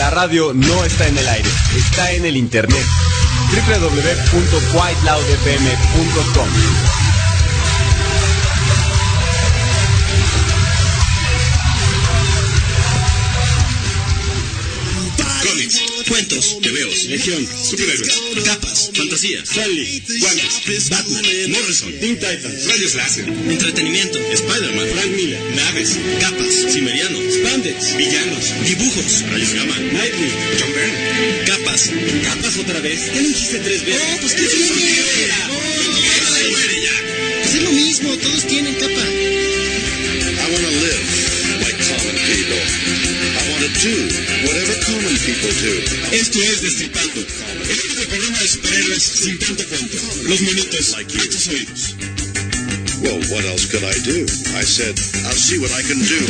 La radio no está en el aire, está en el internet. www.quiteloudfm.com. Cómics, cuentos, tebeos, legión, superhéroes, capas, fantasía, Stanley, guantes, Batman, Morrison, Teen Titans, rayos láser, entretenimiento, Spider-Man, Frank Miller, naves, capas, Cimmeriano, Spandex, villanos, dibujos, rayos gamma, Nightwing, John Byrne, capas, capas otra vez, ya lo dijiste 3 veces. Oh, pues que sí, pues es lo mismo, todos tienen capa. I wanna live like common people. I wanna do whatever common people do. Esto es Destripando, el único programa de superhéroes sin tanto cuento. Los monitos a tus oídos. Well, what else could I do? I said, I'll see what I can do.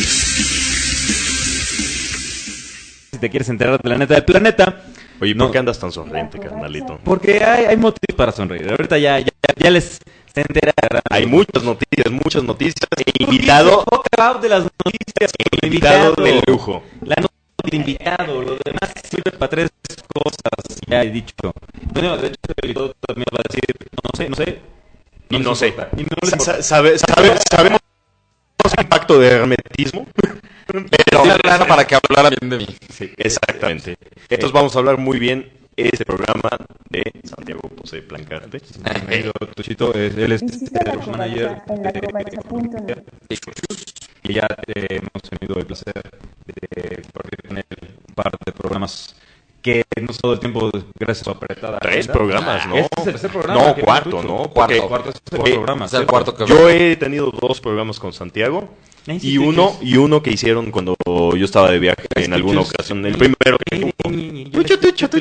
Si te quieres enterar de la neta del planeta. Oye, ¿por qué andas tan sonriente, carnalito? Porque hay motivos para sonreír. Ahorita ya les se entera. Hay muchas noticias. El invitado de las noticias. El invitado de lujo. La nota del invitado. Lo demás sirve para 3 cosas. Ya he dicho. Bueno, de hecho, el invitado también va a decir, no sé. Y no sé. Y no les importa. Sabemos el impacto de hermetismo, pero era para que hablara bien de mí. Sí, exactamente. Entonces vamos a hablar muy bien este programa de Santiago José Plancarte. Amigo Tuchito, él es el manager y ya hemos tenido el placer de compartir con él un par de programas que no todo el tiempo, gracias a su apretada. 3 programas, ¿no? Este es el tercer programa. No, cuarto, ¿no? Cuarto es el programa. Es el cuarto que yo he tenido 2 programas con Santiago y uno que hicieron cuando yo estaba de viaje en alguna ocasión. El primero que Tucho.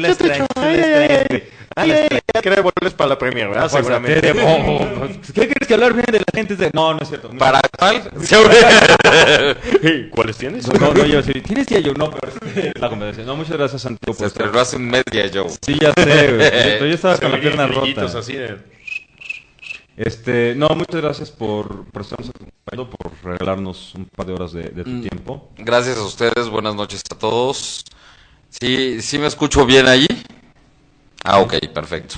Querer volver para la premier, ¿verdad? Seguramente. ¿Qué quieres que hablar bien de la gente? No es cierto. ¿Para cuál? ¿Cuáles tienes? No, yo sí. ¿Tienes ya yo? No, pero la competencia. No, muchas gracias, Santiago. Se estrenó hace un media, Joe. Sí, ya sé, güey. Yo estaba con la pierna rota. Así de... No, muchas gracias por estarnos acompañando, por regalarnos un par de horas de tu tiempo. Gracias a ustedes, buenas noches a todos. ¿Sí me escucho bien ahí? Ah, ok, perfecto.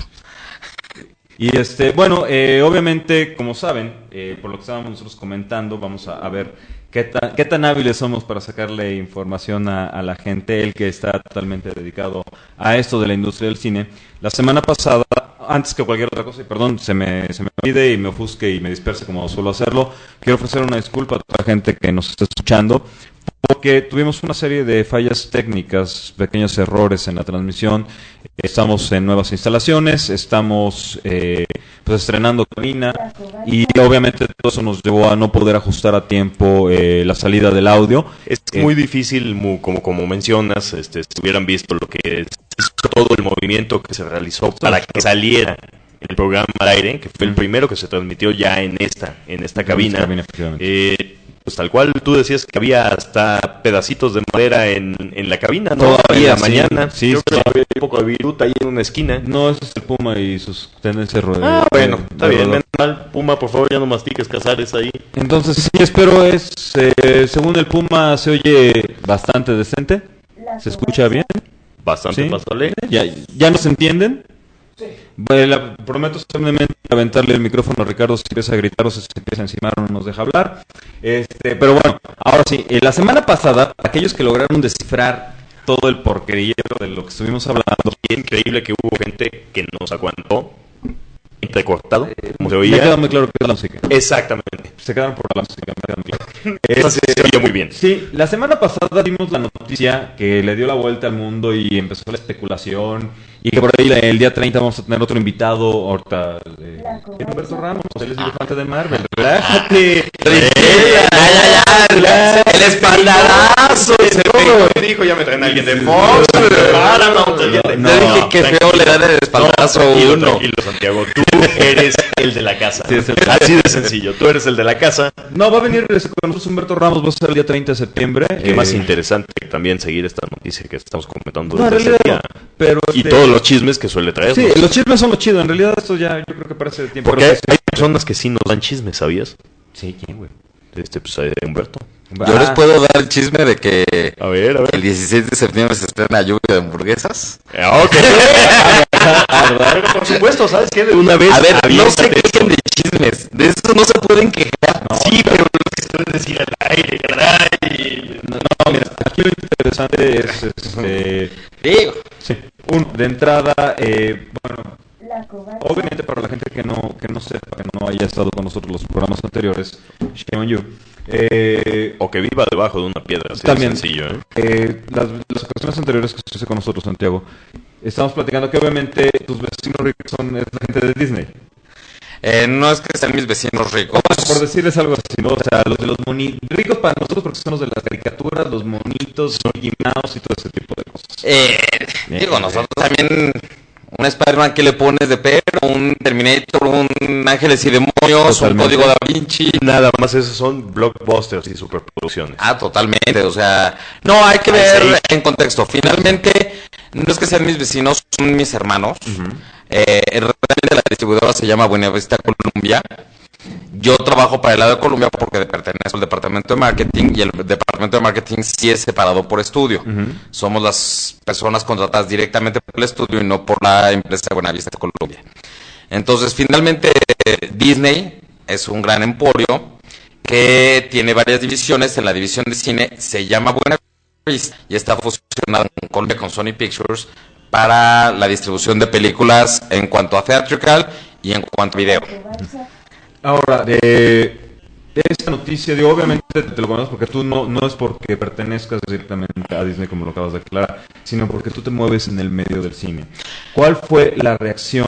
Y bueno, obviamente, como saben, por lo que estábamos nosotros comentando, vamos a ver qué tan hábiles somos para sacarle información a la gente, el que está totalmente dedicado a esto de la industria del cine. La semana pasada, antes que cualquier otra cosa, y perdón, se me olvide y me ofusque y me disperse como suelo hacerlo, quiero ofrecer una disculpa a toda la gente que nos está escuchando, porque tuvimos una serie de fallas técnicas, pequeños errores en la transmisión. Estamos en nuevas instalaciones, estamos pues estrenando cabina y obviamente todo eso nos llevó a no poder ajustar a tiempo la salida del audio. Es muy difícil, como mencionas, si hubieran visto lo que es todo el movimiento que se realizó para que saliera el programa al aire, que fue el primero que se transmitió ya en esta cabina. Pues tal cual tú decías que había hasta pedacitos de madera en la cabina, ¿no? Todavía mañana. Sí, creo que había un poco de viruta ahí en una esquina. No, ese es el Puma y sus tendencias bueno, está bien. Mental, Puma, por favor, ya no mastiques Casares ahí. Entonces, sí, espero según el Puma, se oye bastante decente. ¿Se escucha bien? Bastante, ¿Sí? pasable. ¿Ya nos entienden? Sí. Bueno, prometo solemnemente aventarle el micrófono a Ricardo si empieza a gritar o se empieza a encimar o no nos deja hablar. Pero bueno, ahora sí, la semana pasada, aquellos que lograron descifrar todo el porquerillero de lo que estuvimos hablando, y es increíble que hubo gente que nos aguantó entrecortado, como se oía. Me queda muy claro que es la música. Exactamente. Se quedaron por la música, me queda muy claro. Eso se oye muy bien. Sí, la semana pasada vimos la noticia que le dio la vuelta al mundo y empezó la especulación y que por ahí el día 30 vamos a tener otro invitado, ahorita Humberto Ramos, él es dibujante de Marvel. Relájate. El espaldarazo. Me dijo, ya me traen a alguien de Fox. Te dije que feo le dan el espaldarazo a uno. Tranquilo, Santiago, tú eres el de la casa. Sí, así de sencillo, tú eres el de la casa. No, va a venir con nosotros Humberto Ramos, va a ser el día 30 de septiembre. Qué más interesante también seguir esta noticia que estamos comentando no, desde ese día. Pero y todos los chismes que suele traer. Sí, los chismes son lo chido, en realidad esto ya yo creo que parece de tiempo. Porque hay personas que sí nos dan chismes, ¿sabías? Sí, ¿quién, güey? Pues Humberto. Yo les puedo dar el chisme de que A ver. el 16 de septiembre se estrena Lluvia de Hamburguesas. Ok. Por supuesto, ¿sabes qué? De una vez. A ver, no se aviéntate quejen de chismes, de eso no se pueden quejar. Sí, pero lo que se puede decir al aire, caray. No, mira, aquí lo interesante es, Digo, sí, de entrada, bueno, obviamente para la gente que no sepa, que no haya estado con nosotros los programas anteriores, shame on you. O que viva debajo de una piedra, así También, de sencillo, ¿eh? las ocasiones anteriores que estuviste con nosotros, Santiago, estamos platicando que obviamente tus vecinos ricos es la gente de Disney. no es que sean mis vecinos ricos. Por decirles algo así, ¿no? O sea, los de los monitos, ricos para nosotros porque son los de las caricaturas, los monitos, Mickey Mouse y todo ese tipo de cosas. Digo, nosotros también, un Spider-Man que le pones de perro, un Terminator, un Ángeles y Demonios, Totalmente. un Código Da Vinci. Nada más esos son blockbusters y superproducciones. Totalmente, o sea, no, hay que ver en contexto. Finalmente, no es que sean mis vecinos, son mis hermanos. Realmente la distribuidora se llama Buenavista Columbia. Yo trabajo para el lado de Columbia porque pertenezco al departamento de marketing y el departamento de marketing sí es separado por estudio. Somos las personas contratadas directamente por el estudio y no por la empresa Buenavista Columbia. Entonces, finalmente, Disney es un gran emporio que tiene varias divisiones. En la división de cine se llama Buenavista y está fusionado con Columbia, con Sony Pictures, para la distribución de películas en cuanto a theatrical y en cuanto a video. Ahora, de esta noticia, digo, obviamente te lo conoces porque tú no es porque pertenezcas directamente a Disney como lo acabas de aclarar, sino porque tú te mueves en el medio del cine. ¿Cuál fue la reacción?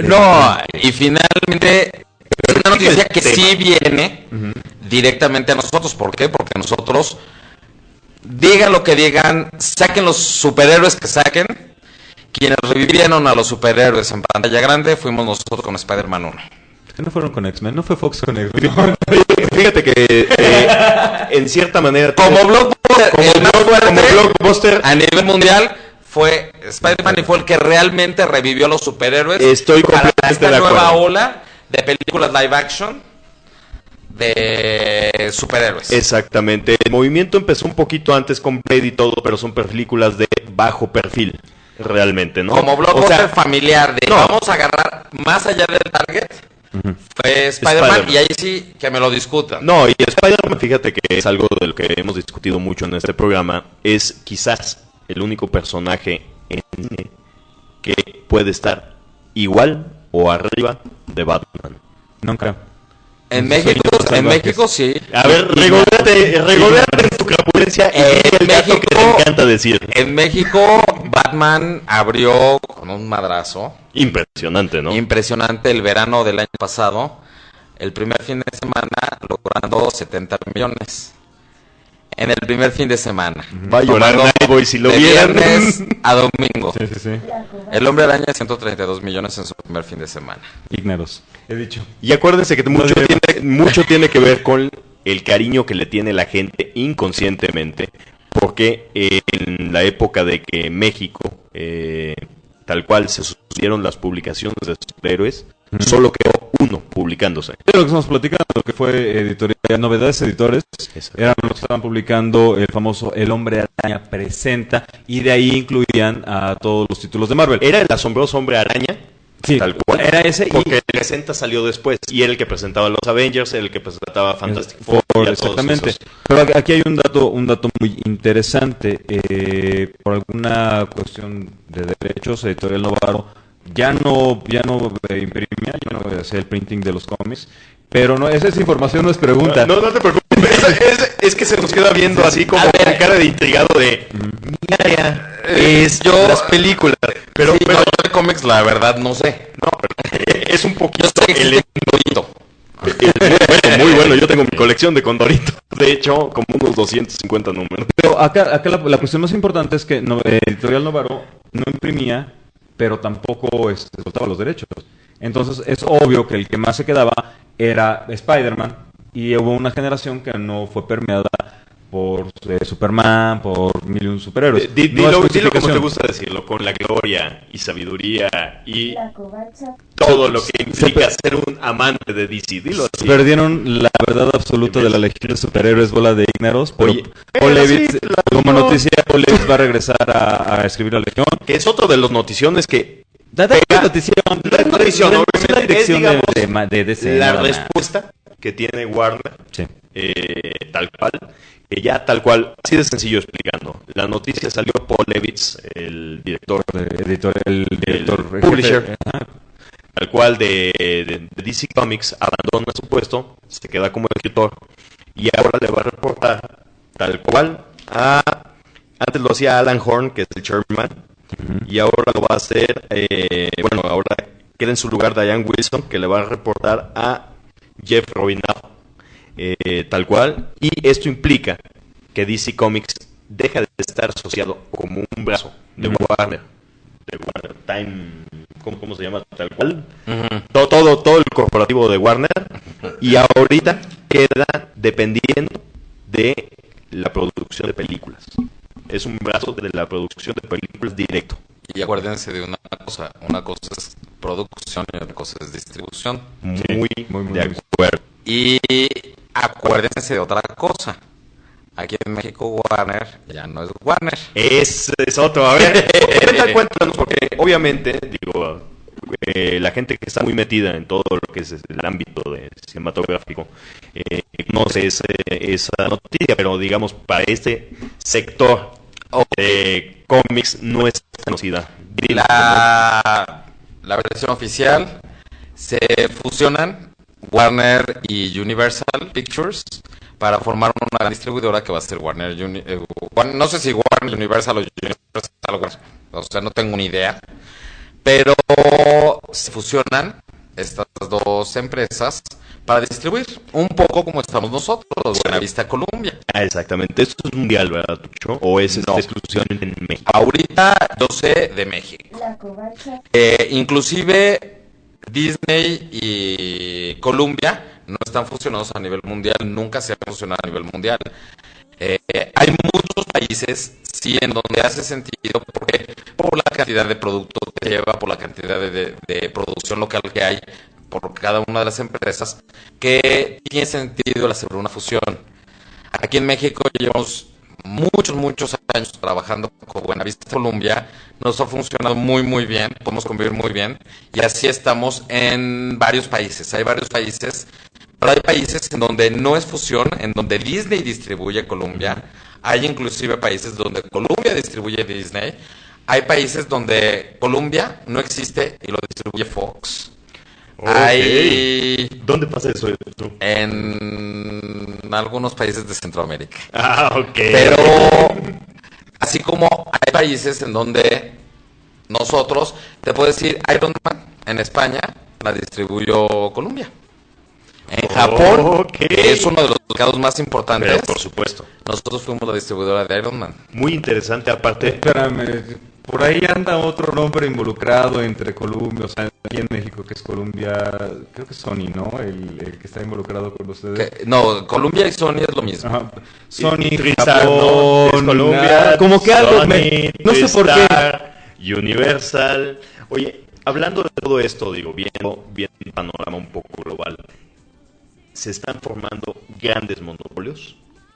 Y finalmente es una noticia que sí viene directamente a nosotros. ¿Por qué? Porque nosotros, digan lo que digan, saquen los superhéroes que saquen, quienes revivieron a los superhéroes en pantalla grande fuimos nosotros con Spider-Man 1. ¿Qué no fueron con X-Men? ¿No fue Fox con X-Men? Fíjate que en cierta manera Como blockbuster a nivel mundial fue Spider-Man y fue el que realmente revivió a los superhéroes. Estoy para completamente esta de acuerdo. nueva ola de películas live action de superhéroes. Exactamente. El movimiento empezó un poquito antes con Blade y todo, pero son películas de bajo perfil, realmente, ¿no? Como blockbuster O sea, familiar de no. Vamos a agarrar más allá del target. Fue Spider-Man y ahí sí que me lo discutan. No, y Spider-Man, fíjate que es algo de lo que hemos discutido mucho en este programa, es quizás el único personaje en cine que puede estar igual o arriba de Batman. Nunca. En México sí. A ver, regodéate en tu crapulencia y En el gato que te México- encanta decir. En México, Batman abrió con un madrazo Impresionante, ¿no? impresionante el verano del año pasado. El primer fin de semana logrando 70 millones. En el primer fin de semana. Va a llorar Tomando Nightboy si lo de vieran. viernes a domingo. Sí. El Hombre Araña 132 millones en su primer fin de semana. Igneros. He dicho. Y acuérdense que mucho tiene que ver con el cariño que le tiene la gente inconscientemente, porque en la época de que México, tal cual se sucedieron las publicaciones de superhéroes, solo quedó uno publicándose. De lo que estamos platicando, que fue editorial, Novedades Editores, eran los que estaban publicando el famoso El Hombre Araña Presenta, y de ahí incluían a todos los títulos de Marvel. Era el asombroso Hombre Araña, Sí, tal cual. era ese y- Porque el presenta salió después, y era el que presentaba a los Avengers, era el que presentaba a Fantastic Four, y a todos exactamente. esos. Pero aquí hay un dato muy interesante. Por alguna cuestión de derechos, Editorial Novaro ya no imprimía, ya no hacía el printing de los cómics. Pero no, esa información no es pregunta. No te preocupes. Es que se nos queda viendo así como A ver. con cara de intrigado de mi área es las películas. Pero, Sí, pero no, yo de cómics la verdad no sé. no, pero es un Yo poquito sé que existe Condorito. muy bueno. Yo tengo mi colección de Condoritos. De hecho, como unos 250 números. Pero acá la cuestión más importante es que Editorial Novaro no imprimía, pero tampoco soltaba los derechos. Entonces es obvio que el que más se quedaba era Spider-Man, y hubo una generación que no fue permeada por por Superman, por mil y un superhéroes. Dilo como te justificación. gusta decirlo, con la gloria y sabiduría y todo lo que implica ser un amante de DC. Dilo así. Perdieron la verdad absoluta de la legión de superhéroes, bola de ígnaros, pero Oye, Paul pero Levitz, sí, como noticia, Paul Levitz va a regresar a escribir la legión. Que es otro de los noticiones que Da notición, la notición, es una obviamente, dirección es, digamos, de DC, la nada más. respuesta que tiene Warner, Sí. tal cual, que ya tal cual, así de sencillo explicando. La noticia salió Paul Levitz, el director, El director publisher. jefe, ajá. tal cual de DC Comics, abandona su puesto, se queda como escritor y ahora le va a reportar tal cual a... Antes lo hacía Alan Horn, que es el chairman, y ahora lo va a hacer, ahora queda en su lugar Diane Wilson, que le va a reportar a Jeff Robinett, tal cual, y esto implica que DC Comics deja de estar asociado como un brazo de Warner Time, ¿cómo se llama? Tal cual, todo el corporativo de Warner, y ahorita queda dependiendo de la producción de películas. Es un brazo de la producción de películas directo. Y acuérdense de una cosa es producción y otra cosa es distribución. Muy muy de acuerdo. Y acuérdense de otra cosa. Aquí en México Warner ya no es Warner. Ese es otro. A ver, cuéntanos, porque obviamente, digo, la gente que está muy metida en todo lo que es el ámbito de cinematográfico, no sé esa noticia, pero digamos, para este sector de cómics no es conocida. La versión oficial se fusionan Warner y Universal Pictures para formar una gran distribuidora que va a ser no sé si Warner Universal o Universal, o sea, no tengo ni idea, pero se fusionan estas dos empresas para distribuir un poco como estamos nosotros, Buenavista Colombia. Exactamente, esto es mundial, ¿verdad, Tucho? ¿O es exclusivamente en México? Ahorita yo sé de México. Inclusive Disney y Columbia no están fusionados a nivel mundial, nunca se han fusionado a nivel mundial. Hay muchos países, sí, en donde hace sentido, porque por la cantidad de productos que lleva, por la cantidad de producción local que hay, por cada una de las empresas, que tiene sentido el hacer una fusión. Aquí en México llevamos muchos años trabajando con Buenavista Colombia, nos ha funcionado muy bien, podemos convivir muy bien, y así estamos en varios países. Hay varios países, pero hay países en donde no es fusión, en donde Disney distribuye Colombia, hay inclusive países donde Colombia distribuye Disney, hay países donde Colombia no existe y lo distribuye Fox. Okay. ¿Dónde pasa eso? En algunos países de Centroamérica. Ok. Pero así como hay países en donde nosotros, te puedo decir, Iron Man en España la distribuyó Colombia. En Japón, que es uno de los mercados más importantes. Pero por supuesto. Nosotros fuimos la distribuidora de Iron Man. Muy interesante aparte. Espérame, por ahí anda otro nombre involucrado entre Columbia, o sea, aquí en México que es Columbia, creo que es Sony, ¿no? El que está involucrado con ustedes. No, Columbia y Sony es lo mismo. Ajá. Sony, Tristar, Japón, ¿no? Es Columbia, como que algo, Sony, no sé por qué. Tristar, Universal. Oye, hablando de todo esto, digo, viendo el panorama un poco global, ¿se están formando grandes monopolios?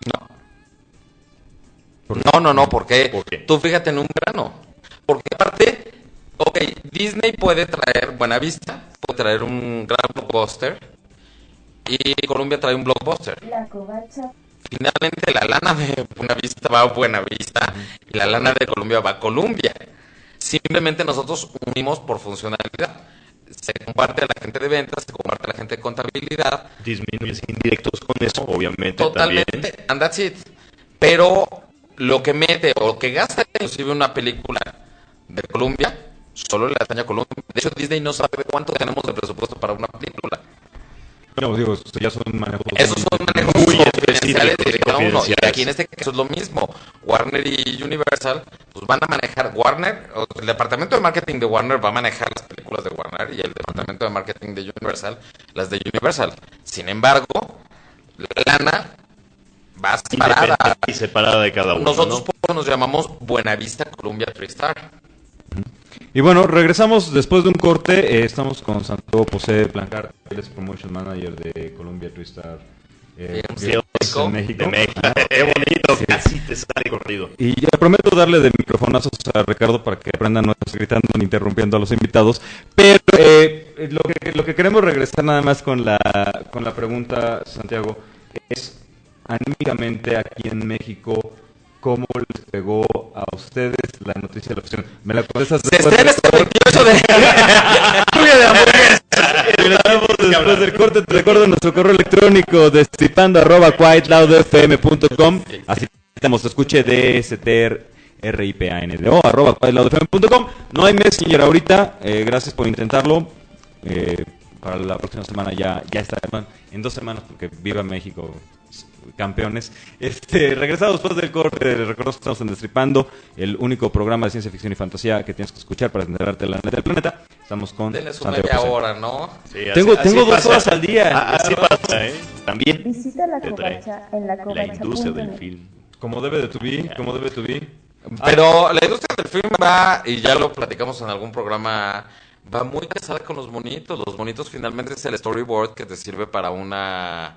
No, ¿por qué? ¿Por qué? Tú fíjate en un grano. Porque aparte, Disney puede traer Buenavista, puede traer un gran blockbuster, y Colombia trae un blockbuster. Finalmente la lana de Buenavista va a Buenavista y la lana de Colombia va a Colombia. Simplemente nosotros unimos por funcionalidad. Se comparte a la gente de ventas, se comparte a la gente de contabilidad. Disminuyes indirectos con eso, obviamente. Totalmente, también. and that's it. Pero lo que mete o lo que gasta inclusive una película de Colombia, solo le atañe a Colombia. De hecho, Disney no sabe cuánto tenemos de presupuesto para una película. No, digo, ya son manejos. Esos son manejos muy confidenciales de cada uno. Y confidenciales. aquí en este caso es lo mismo. Warner y Universal pues van a manejar el departamento de marketing de Warner va a manejar las películas de Warner y el departamento de marketing de Universal las de Universal. Sin embargo, la lana va ya separada. Y separada de cada uno. Nosotros ¿no? por eso nos llamamos Buenavista Columbia TriStar. Y bueno, regresamos después de un corte. Estamos con Santiago Posé Blancar, él es Promotion Manager de Columbia TriStar. México. En México. De México. Qué bonito, casi te sale corrido. Y ya prometo darle de microfonazos a Ricardo para que aprenda no estar gritando ni interrumpiendo a los invitados. Pero lo que queremos regresar nada más con la pregunta, Santiago, es anímicamente aquí en México, ¿cómo les pegó a ustedes la noticia de la opción? ¿Me la contestas Se después estrena este 28 de... Lluvia de hamburguesas. después del corte? Te recuerdo nuestro correo electrónico destripando@quietloudfm.com. Así tenemos, te escuche DSTRIPANDO@quietloudfm.com. No hay Messenger ahorita, gracias por intentarlo. Para la próxima semana ya estarán, en 2 semanas, porque viva México, campeones. Regresados después del corte, recuerdo que estamos en Destripando, el único programa de ciencia ficción y fantasía que tienes que escuchar para enterarte de la neta del planeta. Estamos con Denles una Santiago media Posé. hora, ¿no? Sí, Tengo así 2 pasa. horas al día. Así pasa, ¿eh? También Visita la te trae covacha en la la covacha. industria del film. Como debe de tu vi, como debe tu vi. Pero la industria del film va, y ya lo platicamos en algún programa, va muy casada con los monitos. Los monitos finalmente es el storyboard que te sirve para una...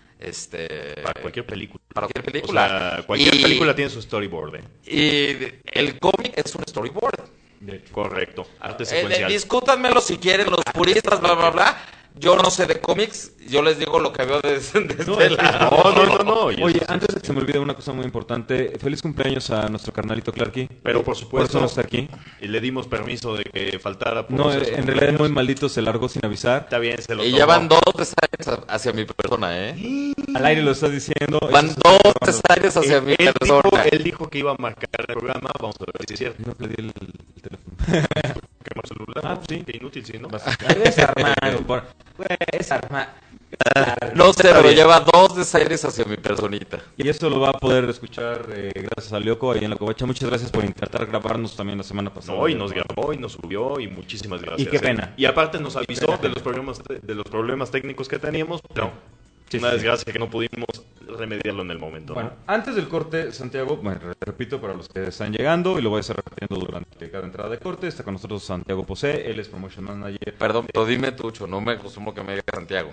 Para cualquier película. Para cualquier película. O sea, cualquier Y- película tiene su storyboard, ¿eh? Y el cómic es un storyboard. Correcto. Arte secuencial. Discútanmelo si quieren los puristas, bla, bla, bla. Yo no sé de cómics, yo les digo lo que veo desde el No. Oye, antes de que se me olvide una cosa muy importante, feliz cumpleaños a nuestro carnalito Clarky. Pero por Por supuesto, eso no está aquí. y le dimos permiso de que faltara. por No, ser en sus realidad es muy cumpleaños. maldito, se largó sin avisar. Está bien, se lo Y tomó. ya van 2 desaires hacia mi persona, ¿eh? Al aire lo está diciendo. Van Eso se está 2 grabando. desaires hacia mi Él dijo, persona. él dijo que iba a marcar el programa. Vamos a ver si es cierto. No le di el teléfono. ¿Qué celular? Ah, sí. Qué inútil, sí, ¿no? Es Armando. Es Armando. No sé, pero lleva 2 desaires hacia mi personita. Y eso lo va a poder escuchar gracias a Lyoko ahí en la covacha. Muchas gracias por intentar grabarnos también la semana pasada. No, y nos grabó y nos subió y muchísimas gracias. Y qué pena. Y aparte nos avisó de los problemas técnicos que teníamos, pero una desgracia que no pudimos remediarlo en el momento. Bueno, ¿no? antes del corte, Santiago, bueno, repito para los que están llegando y lo voy a estar repitiendo durante cada entrada de corte, está con nosotros Santiago Posé, él es Promotion Manager. Perdón, pero dime Tucho, no me acostumbro que me diga Santiago.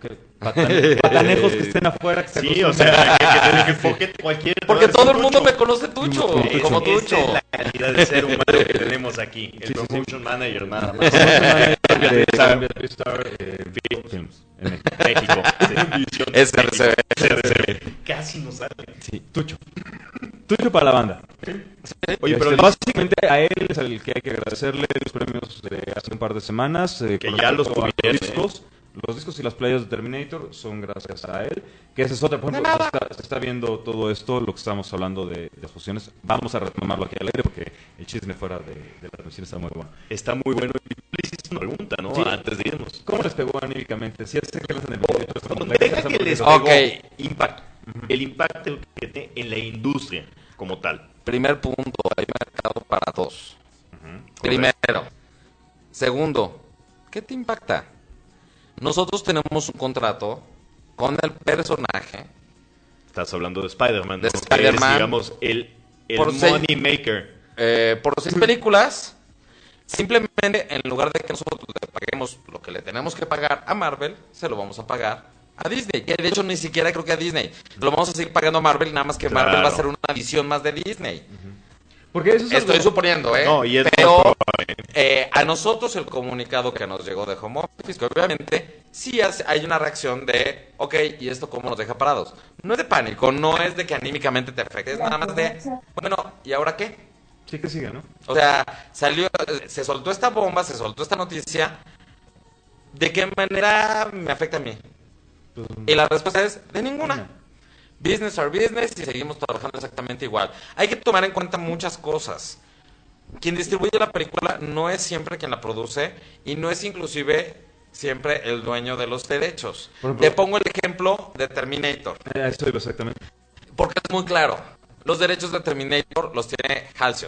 Patanejos que estén afuera, que se Sí, o acostumbren. sea, porque cualquier... Porque todo el mundo Tucho. me conoce Tucho, como Esa Tucho. es la calidad de ser humano que tenemos aquí. El Sí, sí, sí. Promotion Manager, nada más. Promotion Manager de Star Columbia TriStar Films en México. México. Edición SRCB. SRCB. Casi nos sale. Sí, Tucho. Tucho para la banda. Oye, pero básicamente a él es al que hay que agradecerle los premios de hace un par de semanas. Que con ya respecto los a tuvieron, discos. Los discos y las playas de Terminator son gracias a él. Que esa es otra. Por ejemplo, se está viendo todo esto, lo que estábamos hablando de fusiones. Vamos a retomarlo aquí al aire porque el chisme fuera de la transmisión está muy bueno. está muy bueno. Y le hiciste una pregunta, ¿no? Sí. Antes de irnos. ¿Cómo les pegó anímicamente? Si sé que en el video, Deja que les Ok. pegó impacto. El impacto que tiene en la industria como tal. Primer punto, hay mercado para 2. Primero. Segundo, ¿qué te impacta? Nosotros tenemos un contrato con el personaje. Estás hablando de Spider-Man, De ¿no? Spider-Man. Es, digamos, el Por money maker. Por 6 películas, simplemente en lugar de que nosotros le paguemos lo que le tenemos que pagar a Marvel, se lo vamos a pagar a Disney. Que de hecho ni siquiera creo que a Disney. Lo vamos a seguir pagando a Marvel, nada más que Claro. Marvel va a ser una visión más de Disney. Porque eso es Estoy algo- suponiendo, ¿eh? No, y es Pero muy probable. a nosotros el comunicado que nos llegó de Home Office, que obviamente sí hay una reacción de, ok, ¿y esto cómo nos deja parados? No es de pánico, no es de que anímicamente te afecte, es nada más de, bueno, ¿y ahora qué? Sí que sigue, ¿no? O sea, se soltó esta bomba, se soltó esta noticia, ¿de qué manera me afecta a mí? Y la respuesta es, de ninguna. Business are business y seguimos trabajando exactamente igual. Hay que tomar en cuenta muchas cosas. Quien distribuye la película no es siempre quien la produce y no es inclusive siempre el dueño de los derechos. Por ejemplo- Te pongo el ejemplo de Terminator, Eso iba exactamente. porque es muy claro. Los derechos de Terminator los tiene Halcyon.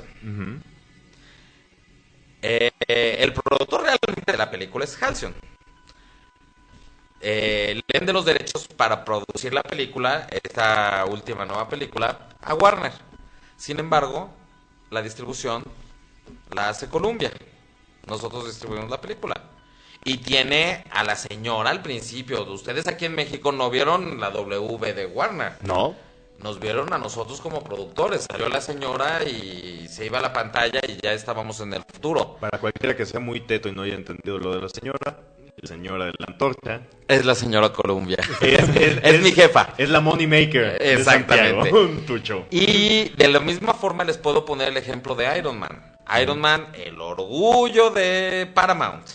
El productor realmente de la película es Halcyon. le vende los derechos para producir la película, esta última nueva película, a Warner. Sin embargo, la distribución la hace Columbia. Nosotros distribuimos la película. Y tiene a la señora al principio. Ustedes aquí en México no vieron la W de Warner. ¿No? Nos vieron a nosotros como productores. Salió la señora y se iba a la pantalla y ya estábamos en el futuro. Para cualquiera que sea muy teto y no haya entendido lo de la señora de la antorcha. Es la señora Columbia. Es mi jefa. Es la money maker. Exactamente. Un tucho. Y de la misma forma les puedo poner el ejemplo de Iron Man. Iron Man, el orgullo de Paramount.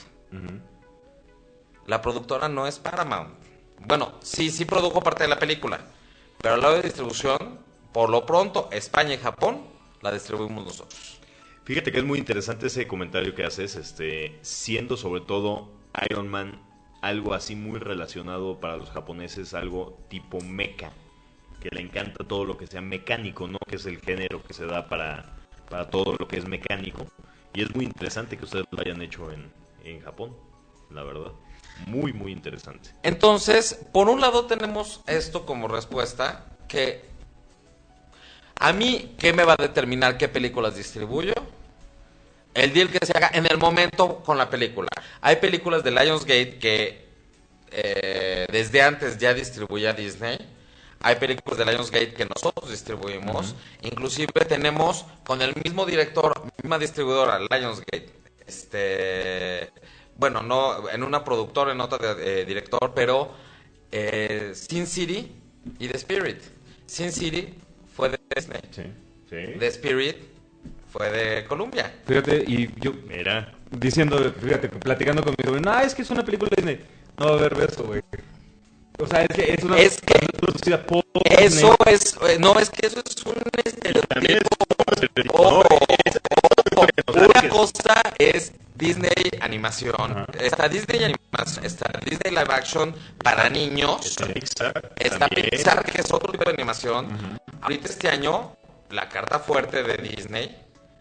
La productora no es Paramount. Bueno, sí produjo parte de la película. Pero al lado de distribución, por lo pronto, España y Japón la distribuimos nosotros. Fíjate que es muy interesante ese comentario que haces, siendo sobre todo Iron Man algo así muy relacionado para los japoneses, algo tipo mecha, que le encanta todo lo que sea mecánico, ¿no? Que es el género que se da para todo lo que es mecánico. Y es muy interesante que ustedes lo hayan hecho en Japón, la verdad. Muy, muy interesante. Entonces, por un lado tenemos esto como respuesta, que a mí, ¿qué me va a determinar qué películas distribuyo? El deal que se haga en el momento con la película. Hay películas de Lionsgate que desde antes ya distribuía Disney. Hay películas de Lionsgate que nosotros distribuimos. Inclusive tenemos con el mismo director, misma distribuidora, Lionsgate. Bueno, no en una productora, en otra director, pero Sin City y The Spirit. Sin City fue de Disney. Sí. The Spirit fue de Columbia. Fíjate, y yo Mira. diciendo, fíjate, platicando con mi sobrino, es que es una película de Disney. No va a haber beso, güey. O sea, es una producida por Eso Disney. es, no, es que eso es un También estereotipo. es Ojo, ¿no? una cosa es Disney animación, está Disney animación, está Disney live action para niños, está Pixar, que es otro tipo de animación. Ahorita este año la carta fuerte de Disney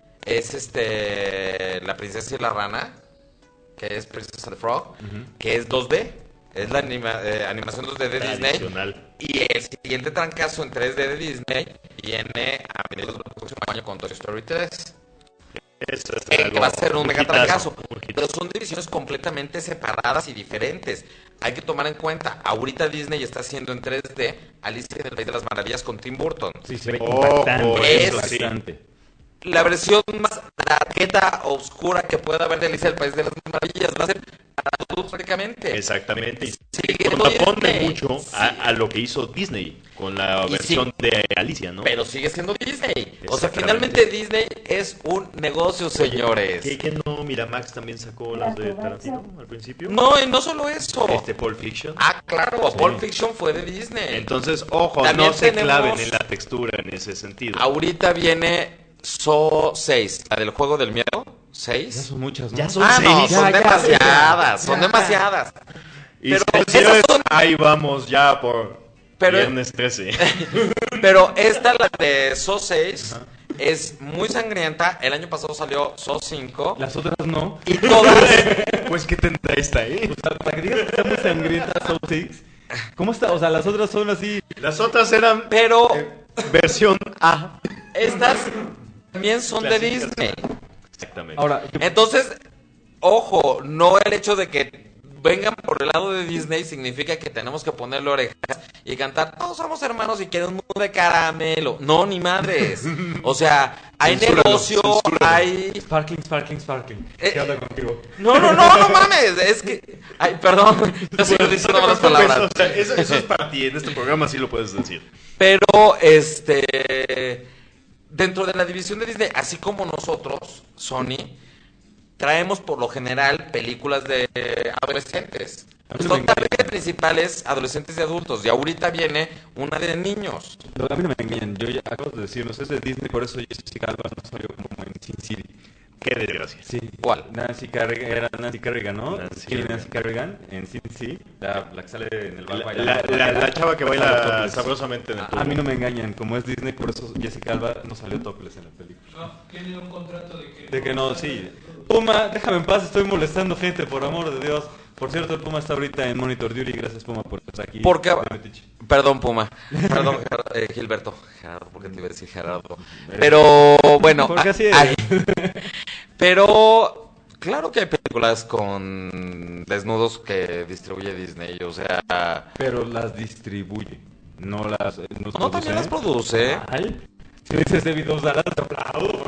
es La princesa y la rana, que es Princess and the Frog, que es 2D, es la animación 2D de Disney. Tradicional. Y el siguiente trancazo en 3D de Disney viene a mediados del próximo año con Toy Story 3. Eso es Que va a ser un mega trancazo. hitazo. Pero son divisiones completamente separadas y diferentes. Hay que tomar en cuenta, ahorita Disney está haciendo en 3D Alicia en el País de las Maravillas con Tim Burton. Sí, se ve Ojo, impactante. eso sí. Impactante. La versión más darketa, oscura que pueda haber de Alicia en el País de las Maravillas va a ser para todos prácticamente. Exactamente. Y Sigue contrapone Disney. mucho a lo que hizo Disney con la Y versión de Alicia, ¿no? Pero sigue siendo Disney. O sea, Exactamente. finalmente Disney es un negocio, señores. ¿Qué no? Miramax también sacó las de Tarantino al principio. No, y no solo eso. Pulp Fiction. Ah, claro, Pulp Fiction fue de Disney. Entonces, ojo, También no se tenemos- claven en la textura en ese sentido. Ahorita viene Saw 6, la del juego del miedo. Ya 6. son muchas, ¿no? Ya son Ah, no, seis. son Ya, demasiadas, ya. son demasiadas. Y Pero señores, esas son- ahí vamos ya por Pero- viernes 13. Pero esta, la de Saw 6, es muy sangrienta. El año pasado salió Saw 5. Las otras no. Y todas, Pues qué tendrá esta, O sea, para que digas que está muy sangrienta Soul 6. ¿Cómo está? O sea, las otras son así. Las otras eran pero versión A. estas también son de Clásicas. Disney. Exactamente. Ahora, Entonces, ojo, no el hecho de que vengan por el lado de Disney significa que tenemos que ponerle orejas y cantar, todos somos hermanos y quieren un mundo de caramelo. No, ni madres. O sea, hay Censúralo, negocio, censúralo. hay... Sparkling. ¿Qué onda contigo? No mames, es que... Ay, perdón, yo sigo diciendo malas palabras. O sea, eso es para ti, en este programa sí lo puedes decir. Pero, dentro de la división de Disney, así como nosotros, Sony, traemos por lo general películas de adolescentes. Son target principales adolescentes y adultos. Y ahorita viene una de niños. A mí no me engañan. Yo ya acabo de decir, no sé, es de Disney, por eso Jessica Alba no salió como en Sin City. Qué desgracia. Sí. ¿Cuál? Nancy Kerrigan, ¿no? Nancy Sí, Kerrigan. Nancy Kerrigan en Sin City, la que sale en el bar La chava que baila sabrosamente en el A mí no me engañan, como es Disney, por eso Jessica Alba no salió topless en la película. No, tienen un contrato de que... De que no, sí. Puma, déjame en paz, estoy molestando gente, por amor de Dios. Por cierto, el Puma está ahorita en Monitor Duty. Gracias, Puma, por estar aquí. Porque, Dame, Tichi. perdón, Puma. Perdón, Gilberto. Gerardo, ¿por qué te iba a decir Gerardo? Pero, bueno. Porque así es. Pero, claro que hay películas con desnudos que distribuye Disney, o sea... Pero las distribuye, no las no No, también las produce. Ay, si me dices David Dallas, te aplaudo.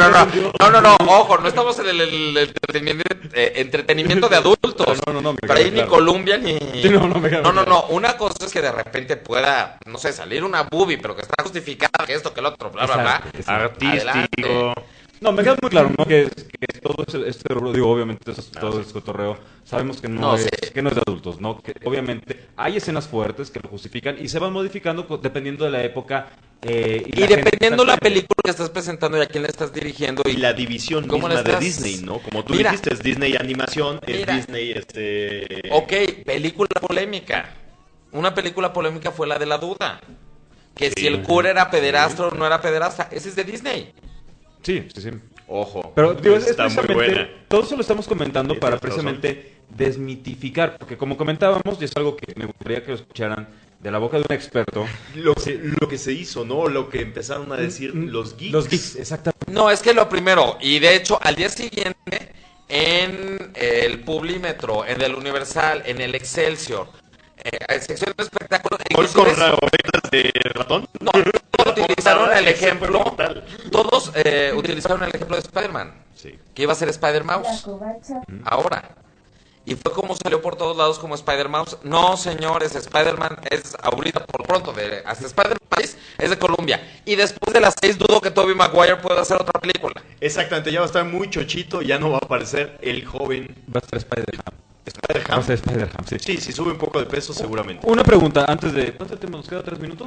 No, ojo, no estamos en el entretenimiento de adultos. No, me Pero ahí queda ni claro. Columbia ni... Sí, me queda claro. No, una cosa es que de repente pueda, no sé, salir una boobie, pero que está justificada, que esto, que el otro, bla, bla, bla. Exacto. Artístico. Adelante. No, me queda muy claro, ¿no? Que todo este rubro, digo, obviamente todo es cotorreo. Sabemos que No, es, sí. que no es de adultos, ¿no? Que obviamente hay escenas fuertes que lo justifican y se van modificando dependiendo de la época. Y la gente dependiendo que la está viendo. película que estás presentando y a quién le estás dirigiendo Y la división ¿Cómo misma le estás? de Disney, ¿no? Como tú Mira. dijiste, es Disney Animación, es Mira. Disney Ok, película polémica. Una película polémica fue la de La Duda. Que si el cura era pederasta o no era pederasta. Ese es de Disney. Sí. Ojo, Pero digo, es está muy precisamente, buena. todo eso lo estamos comentando Sí, para tienes razón. precisamente desmitificar, porque como comentábamos, y es algo que me gustaría que lo escucharan de la boca de un experto. Lo que se hizo, ¿no? Lo que empezaron a decir los geeks. Los geeks, exactamente. No, es que lo primero, y de hecho al día siguiente en el Publímetro, en el Universal, en el Excelsior, en sección de espectáculos, ¿Gol con inclusive- orejas de ratón? no, todos utilizaron el Ese fue ejemplo, brutal. todos utilizaron el ejemplo de Spider-Man, Sí. que iba a ser Spider-Mouse, ahora. Y fue como salió por todos lados como Spider-Mouse. No, señores, Spider-Man es ahorita por pronto, hasta Spider-Man es de Columbia. Y después de las 6 dudo que Tobey Maguire pueda hacer otra película. Exactamente, ya va a estar muy chochito, ya no va a aparecer el joven Va a estar Spider-Ham. Va a Spider-Ham. estar Spider-Ham, sí. Sí, si sube un poco de peso, seguramente. Una pregunta, antes de... ¿Cuánto tiempo nos queda? ¿3 minutos?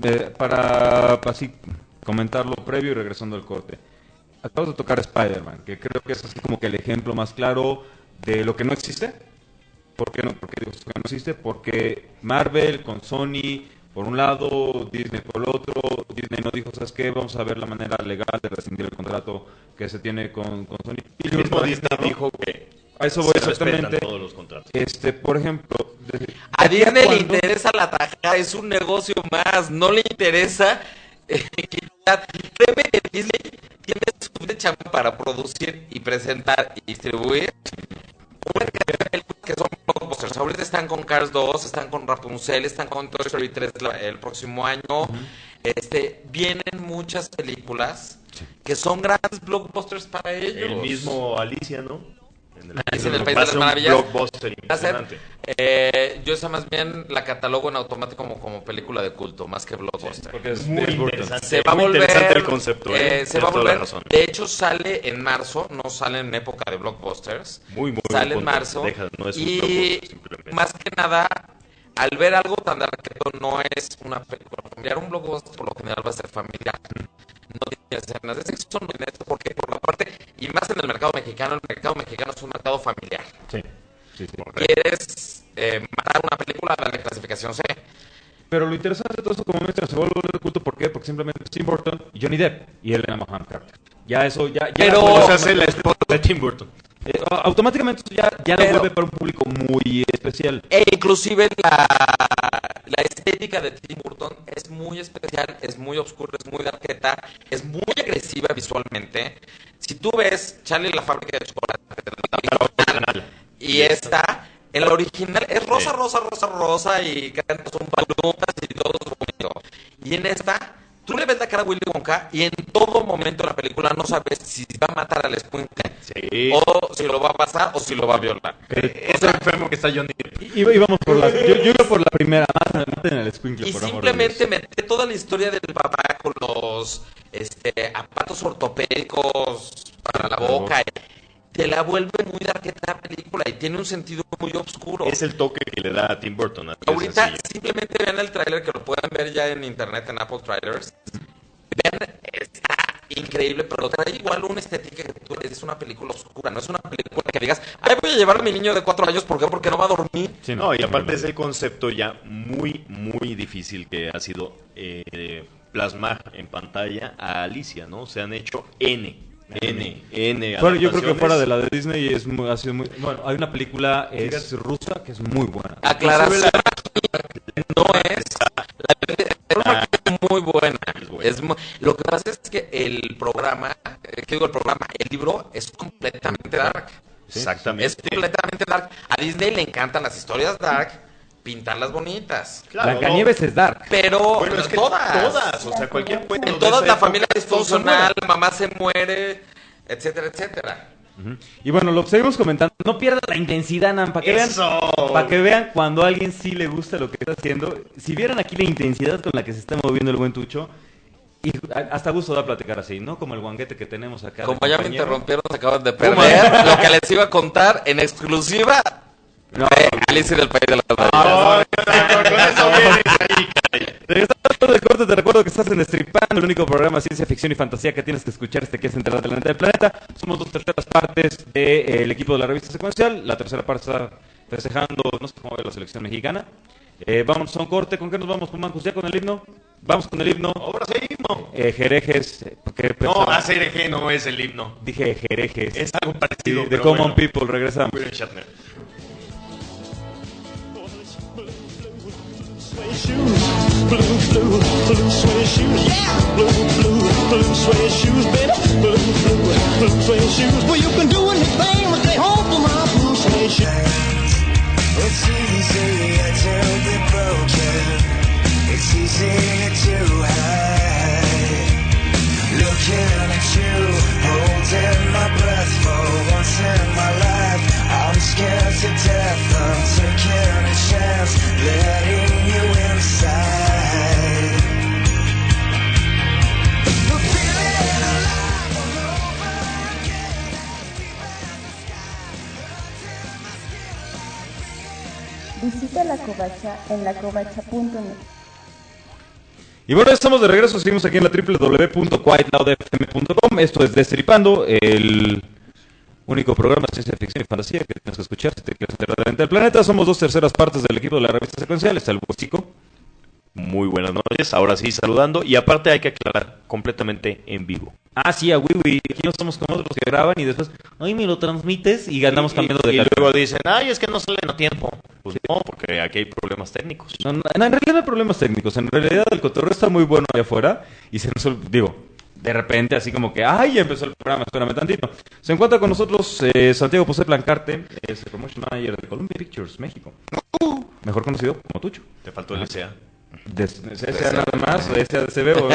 Para así comentarlo previo y regresando al corte. Acabas de tocar Spider-Man, que creo que es así como que el ejemplo más claro de lo que no existe. ¿Por qué no? Porque digo que no existe, porque Marvel con Sony por un lado, Disney por el otro. Disney no dijo, ¿sabes qué? Vamos a ver la manera legal de rescindir el contrato que se tiene con Sony. Y El mismo para Disney gente, ¿no? dijo que A eso voy se respetan exactamente. todos los contratos. Por ejemplo, A Disney le ¿cuándo? interesa la tajada, es un negocio más, no le interesa créeme que Disney tiene suficiente chamba para producir y presentar y distribuir una cantidad de películas que son blockbusters. Ahorita están con Cars 2, están con Rapunzel, están con Toy Story 3 el próximo año. Vienen muchas películas que son grandes blockbusters para ellos. El mismo Alicia, ¿no? Alicia en el País va de a las ser un Maravillas. blockbuster Va a ser, impresionante. yo esa más bien la catalogo en automático como película de culto, más que blockbuster. Porque es Muy Burton. interesante. Se va a muy volver, interesante el concepto, se Tienes va a toda la volver, razón. de hecho sale en marzo, no sale en época de blockbusters, Muy sale en punto. marzo, No es un y blockbuster, simplemente. más que nada, al ver algo tan de arquetipo, no es una película familiar, un blockbuster por lo general va a ser familiar, no tiene escenas de sexo, no tiene esto, porque por la parte, y más en el mercado mexicano es un mercado familiar. Sí. Quieres matar una película, dale clasificación C. Pero lo interesante de todo eso, como mencionas, se vuelve de culto. ¿Por qué? Porque simplemente Tim Burton y Johnny Depp y Helena Bonham Carter. Ya eso, ya Pero- la vuelve- O sea, hace la esposa de Tim Burton. automáticamente eso ya la Pero- vuelve para un público muy especial. E inclusive la estética de Tim Burton es muy especial, es muy oscura, es muy darketa, es muy agresiva visualmente. Si tú ves Charlie y la fábrica de chocolate y esta, en la original es rosa, rosa y canta son palomas y todo es bonito. Y en esta, tú le ves la cara a Willy Wonka y en todo momento de la película no sabes si va a matar al escuincle Sí. o si lo va a pasar o si lo va a violar. Es el enfermo que está Johnny Depp. Íbamos por yo iba por la primera, maten al escuincle, Y por amor de simplemente Dios. mete toda la historia del papá con los aparatos ortopédicos para la boca. Te la vuelve muy darketa la película y tiene un sentido muy oscuro. Es el toque que le da a Tim Burton. así de Ahorita sencillo. simplemente vean el tráiler, que lo pueden ver ya en internet, en Apple Trailers. Vean, está increíble, pero trae igual una estética que tú es una película oscura, no es una película que digas, ay, voy a llevar a mi niño de 4 años, ¿por qué? Porque no va a dormir. Sí, No, y aparte es el concepto ya muy difícil que ha sido plasmar en pantalla a Alicia, ¿no? Se han hecho N Bueno, yo creo que adaptaciones. fuera de la de Disney ha sido muy... Bueno, hay una película rusa que es muy buena. Aclaración, no es la es muy buena. Lo que pasa es que el programa, el libro es completamente dark. Exactamente. Es completamente dark. A Disney le encantan las historias dark, pintarlas bonitas. Claro, Blancanieves es dark. Pero Bueno, es que todas. o sea, cualquier cuento En de todas esa la época, familia todos son disfuncional, buenos. mamá se muere, etcétera, etcétera. Y bueno, lo seguimos comentando. No pierda la intensidad, Nan, para que vean cuando a alguien sí le gusta lo que está haciendo. Si vieran aquí la intensidad con la que se está moviendo el buen Tucho, y hasta gusto da platicar así, ¿no? Como el guanguete que tenemos acá. Como de ya me compañero. interrumpieron, se acaban de perder lo que les iba a contar en exclusiva de Alicia del País de las Maravillas. Con eso viene ahí. Regresando del corte, te recuerdo que estás en Destripando, el único programa de ciencia ficción y fantasía que tienes que escuchar si te quieres enterar de la neta del planeta. Somos 2/3 partes del equipo de la revista Secuencial. La tercera parte está festejando, no sé cómo ve la selección mexicana. Vamos a un corte. ¿Con qué nos vamos, Pumancus? ¿Ya con el himno? Vamos con el himno. Ahora seguimos. Jerejes. ¿qué No, pensaba? ACRG no es el himno. Dije jerejes. Es algo parecido. De pero Common bueno. People, regresamos. William Shatner. Blue, blue, blue suede shoes, yeah. Blue, blue, blue suede shoes, baby. Blue, blue, blue suede shoes. Well, you can do anything but stay home for my blue suede shoes. It's easy to be broken. It's easy to hide. Looking at you, holding my breath for once in my life. I'm scared to death. I'm taking a chance, letting you inside. The feeling alive all over again, deep as the sky, hurting my skin like Visita La Covacha en lacovacha.net. Y bueno, estamos de regreso, seguimos aquí en la www.quietloudfm.com. Esto es Destripando, el único programa de ciencia ficción y fantasía que tienes que escuchar si te quieres enterar de la neta del planeta. Somos 2/3 partes del equipo de la revista Secuencial. Está el Huesico. Muy buenas noches. Ahora sí, saludando. Y aparte hay que aclarar, completamente en vivo. Ah, sí, a Wiwi. Aquí no somos como otros que graban y después, ay, me lo transmites y andamos cambiando de Y calidad. luego dicen, ay, es que no salen a tiempo. Pues no, porque aquí hay problemas técnicos. No, en realidad no hay problemas técnicos. En realidad el cotorreo está muy bueno allá afuera y se nos digo, de repente así como que, ay, ya empezó el programa, espérame tantito. Se encuentra con nosotros Santiago José Blancarte, es el Promotion Manager de Columbia Pictures, México. Mejor conocido como Tucho. Te faltó el SA. SA nada más, SADCB o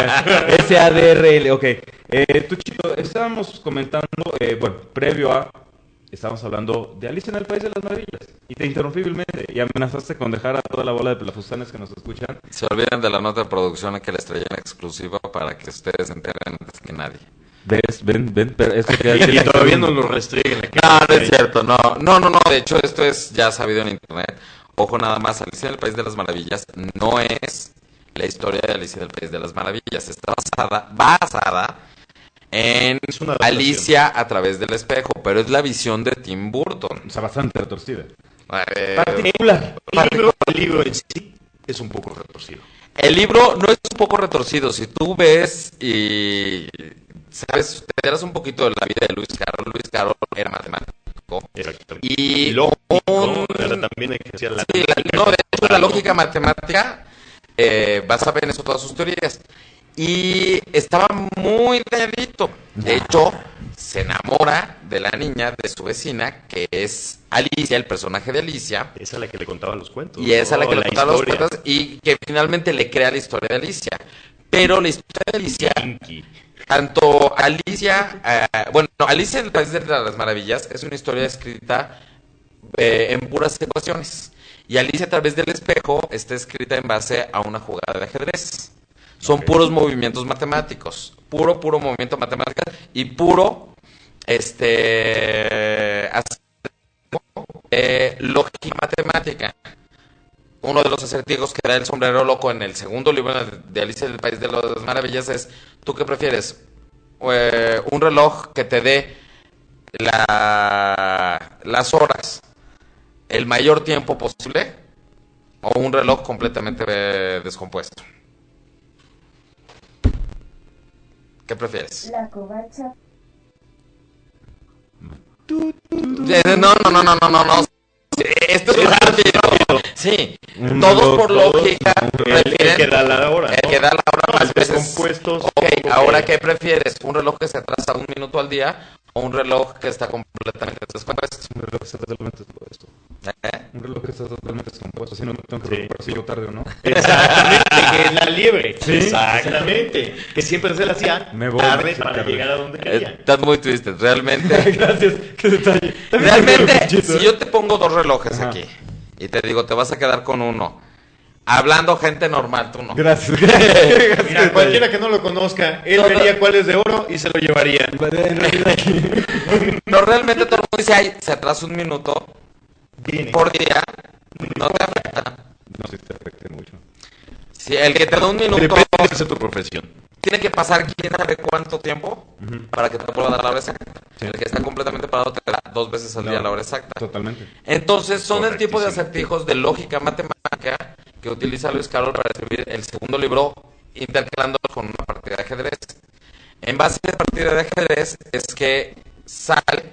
SADRL, ok. Tuchito, estábamos comentando, bueno, previo a, estábamos hablando de Alicia en el País de las Maravillas, y te interrumpí vilmente, y amenazaste con dejar a toda la bola de pelafustanes que nos escuchan. Se olvidan de la nota de producción que les traía en exclusiva para que ustedes se enteren antes que nadie. ¿Ves? Ven, pero esto Y todavía no lo restringen. No, no es cierto, no. De hecho, esto es ya sabido en internet. Ojo nada más, Alicia en el País de las Maravillas no es la historia de Alicia en el País de las Maravillas. Está basada en Es una adaptación. Alicia a través del espejo, pero es la visión de Tim Burton. O sea, bastante retorcida. Particular. El libro en sí es un poco retorcido. El libro no es un poco retorcido. Si tú ves y sabes, te enteras un poquito de la vida de Lewis Carroll. Lewis Carroll era matemático. Exactamente. Y pero también ejercía la... Sí, de hecho, la lógica matemática basa en eso todas sus teorías. Y estaba muy dañadito. De hecho, se enamora de la niña de su vecina, que es Alicia, el personaje de Alicia. Esa es la que le contaba los cuentos. Y esa es la que le contaba los historia. cuentos y que finalmente le crea la historia de Alicia. Pero la historia de Alicia, Pinky. tanto Alicia, Alicia en el País de las Maravillas es una historia escrita en puras ecuaciones. Y Alicia a través del espejo está escrita en base a una jugada de ajedrez. Son puros movimientos matemáticos, puro movimiento matemático y puro lógica matemática. Uno de los acertijos que da el sombrero loco en el segundo libro de Alicia en el País de las Maravillas es, ¿tú qué prefieres? Un reloj que te dé las horas el mayor tiempo posible o un reloj completamente descompuesto. ¿Qué prefieres? La Covacha No. Esto es rápido. Sí, Un todos reloj, por lógica El prefieren que da la hora, el ¿no? que da la hora más Los veces. compuestos. Ok, ahora ¿qué prefieres? ¿Un reloj que se atrasa 1 minuto al día o un reloj que está completamente descompuesto? Un reloj que está totalmente descompuesto. ¿Eh? Un reloj que está totalmente descompuesto. Así no me tengo que Sí. preocupar si llego tarde o no. Exactamente, que es la liebre. Sí. Exactamente. Que siempre se la hacía Me voy, tarde sí, para tarde. llegar a donde quería. Estás muy triste, realmente. Gracias, qué detalle. Realmente, si yo te pongo 2 relojes Ajá. aquí y te digo, te vas a quedar con uno, hablando gente normal, tú no. Gracias. Mira, cualquiera que no lo conozca, él vería cuál es de oro y se lo llevaría. En realidad, No, realmente todo el mundo dice, ay, se atrasa 1 minuto Viene. por día, no te afecta. no sé si te afecte mucho. Si el que te da 1 minuto Depende de tu profesión. tiene que pasar quién sabe cuánto tiempo para que te pueda dar la hora exacta. El que está completamente parado te da 2 veces al día la hora exacta. Totalmente. Entonces son el tipo de Correctísimo. acertijos de lógica matemática que utiliza Lewis Carroll para escribir el segundo libro, intercalándolos con una partida de ajedrez. En base a la partida de ajedrez es que sale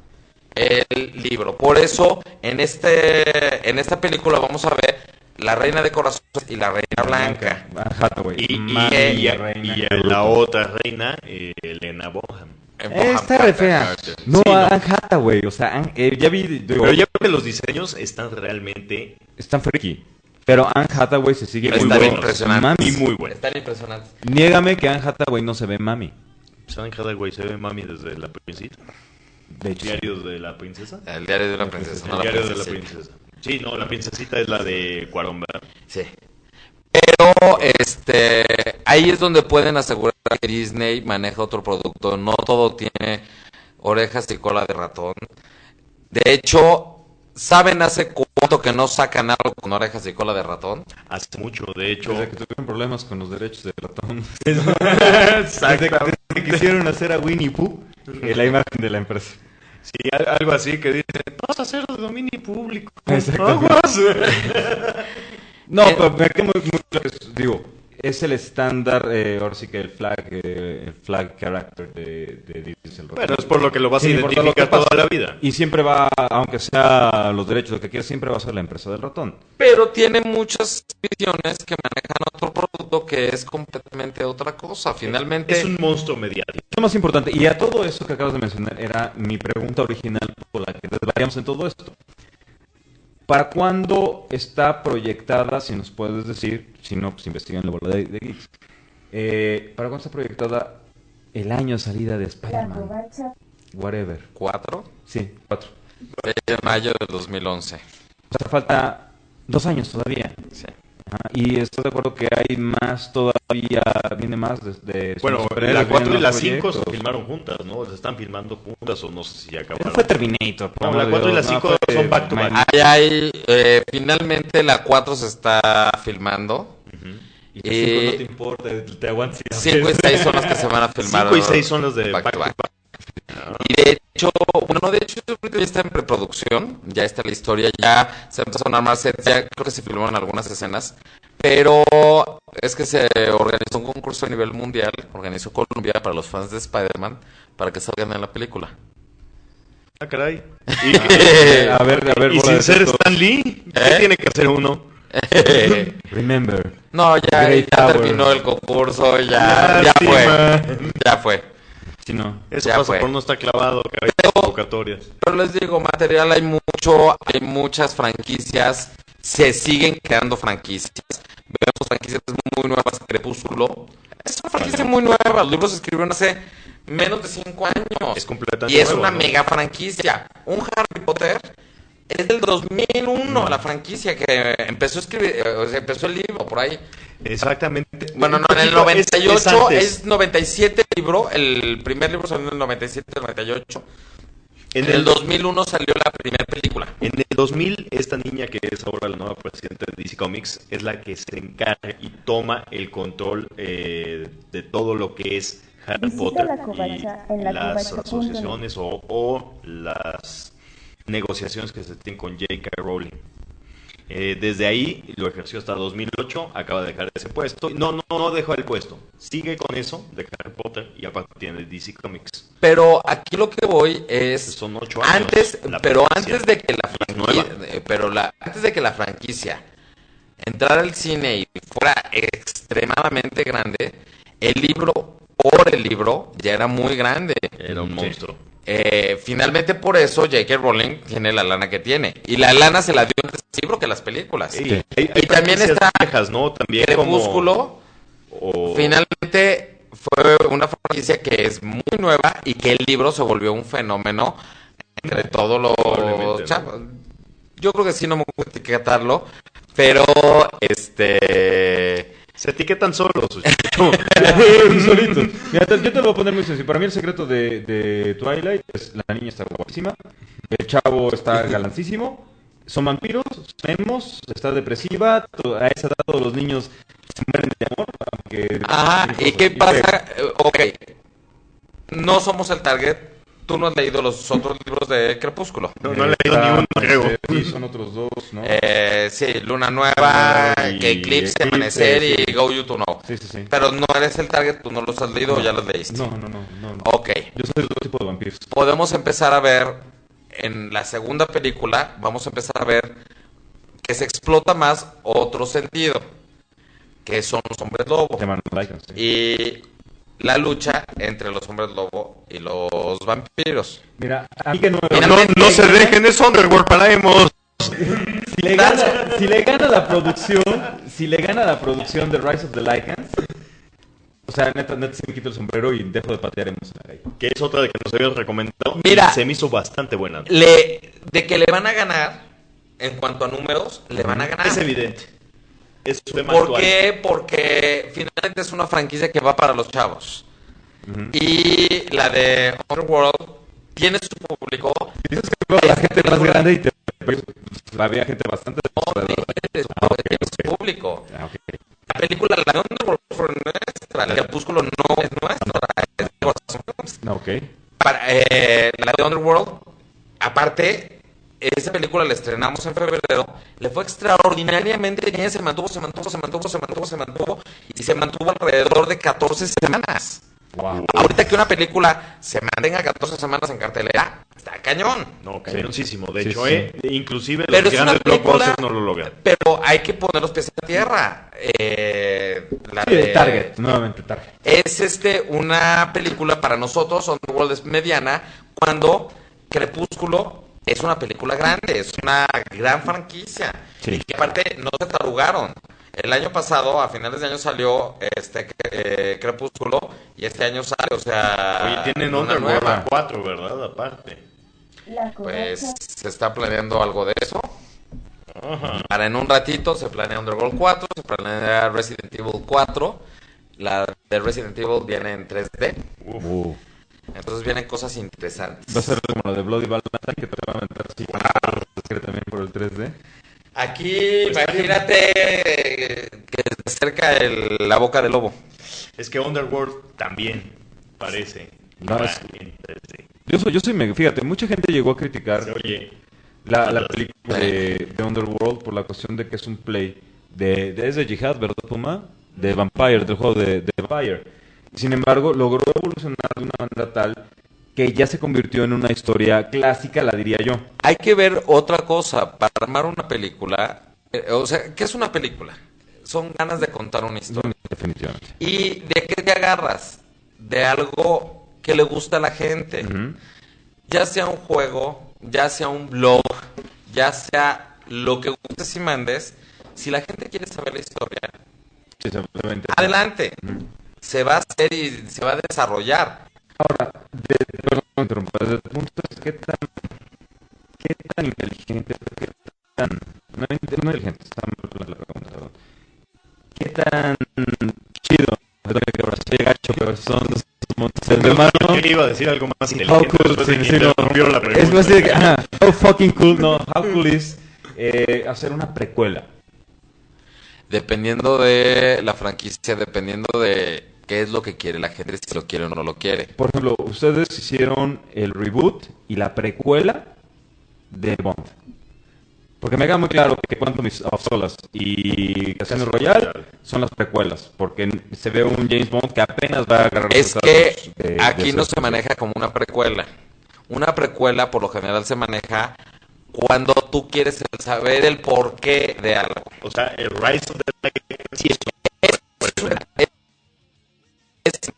el libro. Por eso en esta película vamos a ver la reina de corazones y la reina blanca. Anne Hathaway. Y reina. la otra reina, Elena Bonham. Está re fea. No, Sí, no. Anne Hathaway. O sea, ya vi. Digo, Pero ya veo que los diseños están realmente están freaky. Pero Anne Hathaway se sigue Están viendo impresionantes. mami. y muy buenos. Están impresionantes. Niégame que Anne Hathaway no se ve mami. ¿Saben cada güey se ve mami desde la princesa? De hecho, ¿Diarios de la princesa? El diario de una princesa, no El la diario de la princesita. princesa. Sí, no, la princesita es la de Cuarón, ¿verdad? Sí. Pero ahí es donde pueden asegurar que Disney maneja otro producto. No todo tiene orejas y cola de ratón. De hecho, ¿saben hace cuánto que no sacan algo con orejas y cola de ratón? Hace mucho, de hecho. desde que tuvieron problemas con los derechos de ratón. Exactamente. Desde que quisieron hacer a Winnie Pooh la imagen de la empresa. Sí, algo así que dicen, vas a hacer de dominio público. Exactamente. Aguas. No, pero me quedo muy claro que digo, es el estándar, ahora sí que el flag character de Disney. Bueno, es por lo que lo vas a Sin importar lo que identificar toda pase. la vida. Y siempre va, aunque sea los derechos, lo que quiera, siempre va a ser la empresa del ratón. Pero tiene muchas visiones que manejan otro producto que es completamente otra cosa. Finalmente, Es un monstruo mediático. Lo más importante, y a todo eso que acabas de mencionar, era mi pregunta original por la que desvariamos en todo esto. ¿Para cuándo está proyectada, si nos puedes decir, si no, pues investigan la bola de geeks, ¿para cuándo está proyectada el año de salida de La Spider-Man? covacha. Whatever. 4 Sí, 4. de mayo del 2011. O sea, falta 2 años todavía. Sí. Ajá, y estoy de acuerdo que hay más todavía, viene más de Bueno, superhéroes, la 4 y vienen la más 5 se proyectos. filmaron juntas, ¿no? Se están filmando juntas o no sé si ya Eso acabaron. fue Terminator. por No, amor la de 4 y la Dios, 5 fue son back to back. Mike. Ahí hay, finalmente la 4 se está filmando. Y la 5 no te importa, te aguantas. 5 y 6 son las que se van a filmar. 5 y 6 son las de back back to to back. back. Y de hecho, ahorita ya está en preproducción, ya está la historia, ya se empezaron a armar sets, ya creo que se filmaron algunas escenas, pero es que se organizó un concurso a nivel mundial, organizó Columbia para los fans de Spider-Man, para que salgan en la película. Ah, caray. A ver, Y bola sin de ser texto. Stan Lee, ¿qué tiene que hacer uno? Remember. No, ya Great ya Power. terminó el concurso, ya fue, ya fue. Si no. Eso Ya pasa fue. por no estar clavado, caray, en convocatorias. Pero les digo, material hay mucho, hay muchas franquicias, se siguen creando franquicias. Vemos franquicias muy nuevas, Crepúsculo. Es una franquicia muy nueva, los libros se escribieron hace menos de 5 años. Es completamente Y es nuevo, una ¿no? mega franquicia. Un Harry Potter es del 2001, la franquicia que empezó a escribir, o sea, empezó el libro por ahí. Exactamente. Bueno, no, en el Un poquito 98 antes. es 97 el libro, el primer libro salió en el 97, el 98. En el 2001 salió la primera película. En el 2000, esta niña que es ahora la nueva presidenta de DC Comics es la que se encarga y toma el control de todo lo que es Harry Visita Potter la covacha en y la las covacha.net. asociaciones o las negociaciones que se tienen con J.K. Rowling. Desde ahí lo ejerció hasta 2008, acaba de dejar ese puesto. No dejó el puesto. Sigue con eso de Harry Potter y aparte tiene DC Comics. Pero aquí lo que voy es Son 8 años. antes, la pero franquicia. antes de que la Nueva. franquicia, antes de que la franquicia entrara al cine y fuera extremadamente grande, el libro ya era muy grande. Era un monstruo. Finalmente por eso J.K. Rowling tiene la lana que tiene. Y la lana se la dio antes el libro que las películas. Sí. Y también franquicias está viejas, ¿no? También Crepúsculo. o- Finalmente fue una franquicia que es muy nueva y que el libro se volvió un fenómeno entre todos los Probablemente, ¿no? chavos. Yo creo que sí, no me gusta etiquetarlo, pero se etiquetan solos. Solitos. Mira, yo te lo voy a poner muy sencillo. Para mí el secreto de Twilight es la niña está guapísima, el chavo está galancísimo, son vampiros, son emos, está depresiva, a esa edad todos los niños se mueren de amor. Aunque Ajá, ¿y qué pasa? Ok, no somos el target. Tú no has leído los otros libros de Crepúsculo. No he leído ni uno, creo. Sí, son otros dos, ¿no? Sí, Luna Nueva, y que Eclipse, Eclipse, Amanecer sí. y Go You To Know. Sí. Pero no eres el target, tú no los has leído o ya los leíste. No. Ok, Yo soy de otro tipo de vampiros. podemos empezar a ver en la segunda película, vamos a empezar a ver que se explota más otro sentido, que son los hombres lobo. Se llaman Lycans, sí. Y la lucha entre los hombres lobo y los vampiros. Mira, a mí que no me Finalmente- No se dejen, es Underworld para emos. Si le gana la producción de Rise of the Lycans, o sea, neta sí me quito el sombrero y dejo de patear en la calle. Que es otra de que nos habían recomendado. Mira. Y se me hizo bastante buena. De que le van a ganar, en cuanto a números, le van a ganar. Es evidente. Es un tema ¿Por actual. qué? Porque finalmente es una franquicia que va para los chavos. Y la de Underworld tiene su público. Dices que veo a la gente más grande y había gente bastante Tiene su público. ok. La película, la de Underworld fue nuestra. El Crepúsculo no es nuestra. Es de Watson Films. Ok. La de Underworld, aparte, esa película la estrenamos en febrero, le fue extraordinariamente bien, se mantuvo y se mantuvo alrededor de 14 semanas. Wow. Ahorita que una película se mantenga 14 semanas en cartelera, está cañón. No, cañoncísimo. De Sí, hecho, sí. inclusive Pero los es una grandes película, blockbusters no lo logran. pero hay que poner los pies en tierra. La Sí, de Target, nuevamente Target. es una película para nosotros, Underworld es mediana, cuando Crepúsculo es una película grande, es una gran franquicia. Sí. Y que aparte no se tarugaron. El año pasado, a finales de año salió Crepúsculo y este año sale, o sea, Oye, tienen una Underworld nueva. a 4, ¿verdad? Aparte. La Pues covacha, se está planeando algo de eso. Para en un ratito se planea Underworld 4, se planea Resident Evil 4. La de Resident Evil viene en 3D. Entonces vienen cosas interesantes. Va a ser como la de Bloody Valentine que te va a meter así también por el 3D. Aquí, imagínate que se acerca la boca del lobo. Es que Underworld también parece. No, Va es- en 3D. Yo soy fíjate, mucha gente llegó a criticar Se oye. la película de Underworld por la cuestión de que es un play es de Jihad, ¿verdad, Puma? De Vampire, del juego de Vampire. Sin embargo, logró evolucionar de una manera tal que ya se convirtió en una historia clásica, la diría yo. Hay que ver otra cosa para armar una película. O sea, ¿qué es una película? Son ganas de contar una historia. Definitivamente. ¿Y de qué te agarras? De algo que le gusta a la gente. Ya sea un juego, ya sea un blog, ya sea lo que gustes y mandes. Si la gente quiere saber la historia, Sí, se va a interesar. adelante. Se va a hacer y se va a desarrollar. Ahora, perdón, me interrumpo, desde el punto de qué tan inteligente, no inteligente, está mal la pregunta, perdón. Qué tan chido, perdón que ahora soy gacho, pero son dos montes de mano. Yo iba a decir algo más How inteligente. cool, después de sí, que sí, no. interrumpieron la pregunta. Es más de que, how fucking cool, no, how cool is hacer una precuela. Dependiendo de la franquicia, dependiendo de qué es lo que quiere la gente, si lo quiere o no lo quiere. Por ejemplo, ustedes hicieron el reboot y la precuela de Bond. Porque me queda muy claro que Quantum of Solace y Casino Royale son las precuelas, porque se ve un James Bond que apenas va a agarrar los Es que estatus de aquí no ser- se maneja como una precuela. Una precuela por lo general se maneja cuando tú quieres saber el porqué de algo. O sea, el Rise of the Tiger sí es Es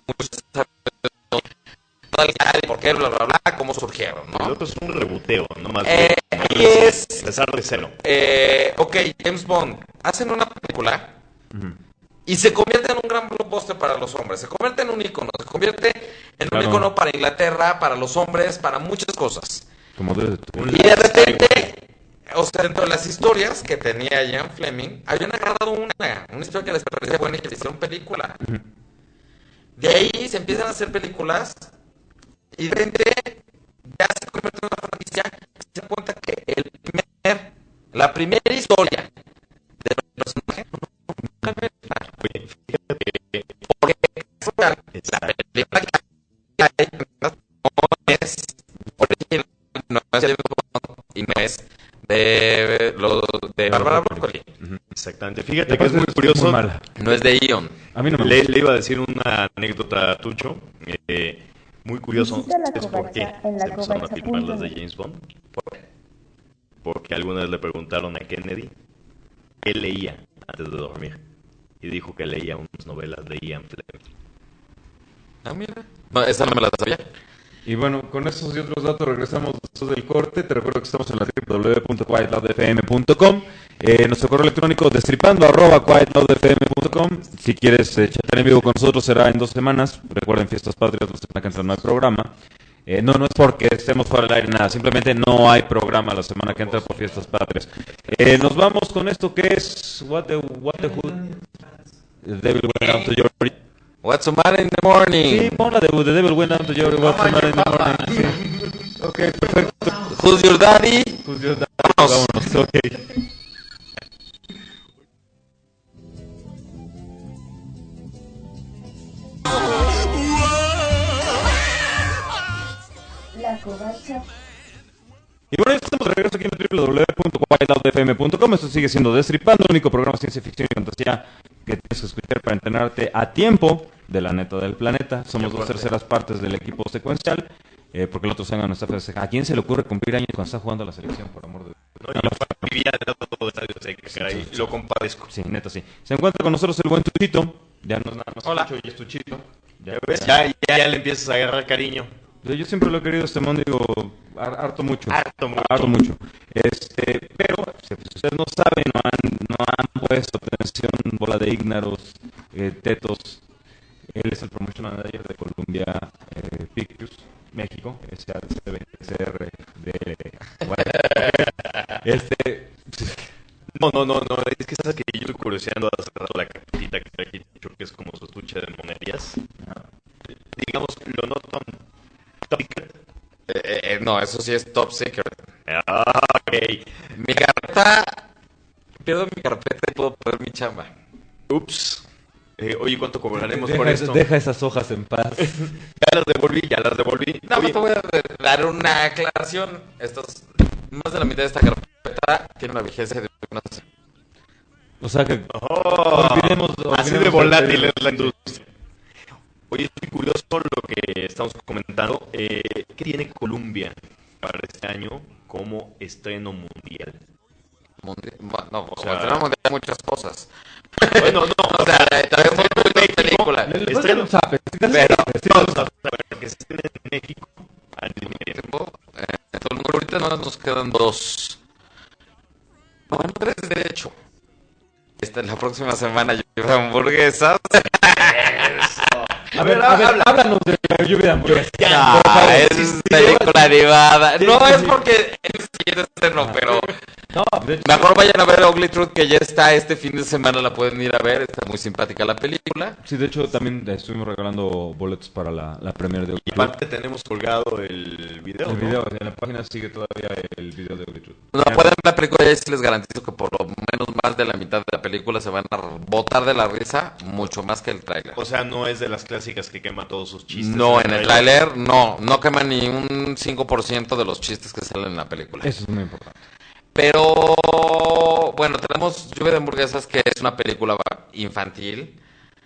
por qué, bla, bla, bla, cómo surgieron, el ¿no? otro es un reboteo, no más Ahí es, empezar de cero. ok, James Bond, hacen una película y se convierte en un gran blockbuster para los hombres, se convierte en un icono, se convierte en un Claro. icono para Inglaterra, para los hombres, para muchas cosas. como de- Y de repente, o sea, dentro de las historias que tenía Ian Fleming, habían agarrado una historia que les parecía buena y que le hicieron película. De ahí se empiezan a hacer películas y de repente ya se convierte en una franquicia. Se dan cuenta que la primera historia del personaje nunca me Oye, fíjate que porque la película que hay no es original, no es James Bond y no es de Bárbara Broccoli, exactamente. Fíjate que es muy curioso. muy mala. no es de Ion. A mí no me Le gusta. iba a decir una anécdota a Tucho. Muy curioso. Visita la ¿Sabes por qué covacha en se la empezaron a filmar las de covacha.net. James Bond? Porque alguna vez le preguntaron a Kennedy qué leía antes de dormir. Y dijo que leía unas novelas de Ian Fleming. Ah, mira. No, esa no me la sabía. Y bueno, con estos y otros datos regresamos después del corte. Te recuerdo que estamos en la www.quietloudfm.com. Nuestro correo electrónico destripando@quietloudfm.com. Si quieres chatear en vivo con nosotros será en 2 semanas. Recuerden, Fiestas Patrias, la semana que entra no hay programa. No es porque estemos fuera del aire, nada. Simplemente no hay programa la semana que entra por Fiestas Patrias. Nos vamos con esto que es What the Hood. The Devil Went Down to Your... What's the matter in the morning? Sí, pon la de The Devil Went Down to Your... What's the Matter in the Morning. Sí. Ok, perfecto. Who's your daddy? Pues yo, Vámonos. vámonos, ok. La covacha. Y bueno, ya estamos de regreso aquí en www.quietloudfm.com. Esto sigue siendo Destripando, el único programa de ciencia ficción y fantasía que tienes que escuchar para entrenarte a tiempo de la neta del planeta. Somos 2/3 partes del equipo secuencial, porque el otro se no está festejando. ¿A quién se le ocurre cumplir años cuando está jugando a la selección, por amor de Dios? No, yo vivía al lado de Estadio Azteca, caray. Lo compadezco. Sí, neta, sí. Se encuentra con nosotros el buen Tuchito. Ya no es nada más Hola. Tucho, ya es Tuchito. ¿Ya ves? Ya le empiezas a agarrar cariño. Yo siempre lo he querido este mundo, digo, harto mucho. Harto mucho. Harto mucho. Pero, si ustedes no saben, no han puesto atención, bola de ígnaros, tetos. Él es el Promotion Manager de Columbia Pictures, México, SADCBCR de... No, es que sabes que yo estoy curioseando hace rato la capitita que trae aquí, que es como su estuche de monerías. Digamos, lo noto top secret. No, eso sí es top secret. Ok. Mi carpeta, pierdo mi carpeta y puedo poner mi chamba. Ups. Oye, ¿cuánto cobraremos por esto? Deja esas hojas en paz. Ya las devolví. No, Oye, te voy a dar una aclaración. Más de la mitad de esta carpeta tiene una vigencia de unas... O sea que olvidemos así de el volátil pedido. es la industria. Oye, es muy curioso lo que estamos comentando. ¿Qué tiene Colombia para este año como estreno mundial? No, O sea, tenemos muchas cosas. Bueno, no, O sea, traemos muchas películas. Estreno un zape. Pero, para que se estrene en México al mismo tiempo. todo el mundo, ahorita nos quedan 2. No, 3 de hecho. La próxima semana yo hamburguesas. A ver, háblanos de la lluvia de hamburguesas. Es película animada. No es porque es el estreno, pero No, de hecho, mejor vayan a ver Ugly Truth, que ya está este fin de semana, la pueden ir a ver. Está muy simpática la película. sí, de hecho también estuvimos regalando boletos para la premiere de Y Ugly aparte tenemos colgado el video. El ¿no? video, en la página sigue todavía el video de Ugly Truth. No pueden ver la película y sí les garantizo que por lo menos más de la mitad de la película se van a botar de la risa, mucho más que el tráiler. O sea, no es de las clásicas que quema todos sus chistes. No, en el tráiler no quema ni un 5% de los chistes que salen en la película. Eso es muy importante. Pero bueno, tenemos Lluvia de Hamburguesas, que es una película infantil.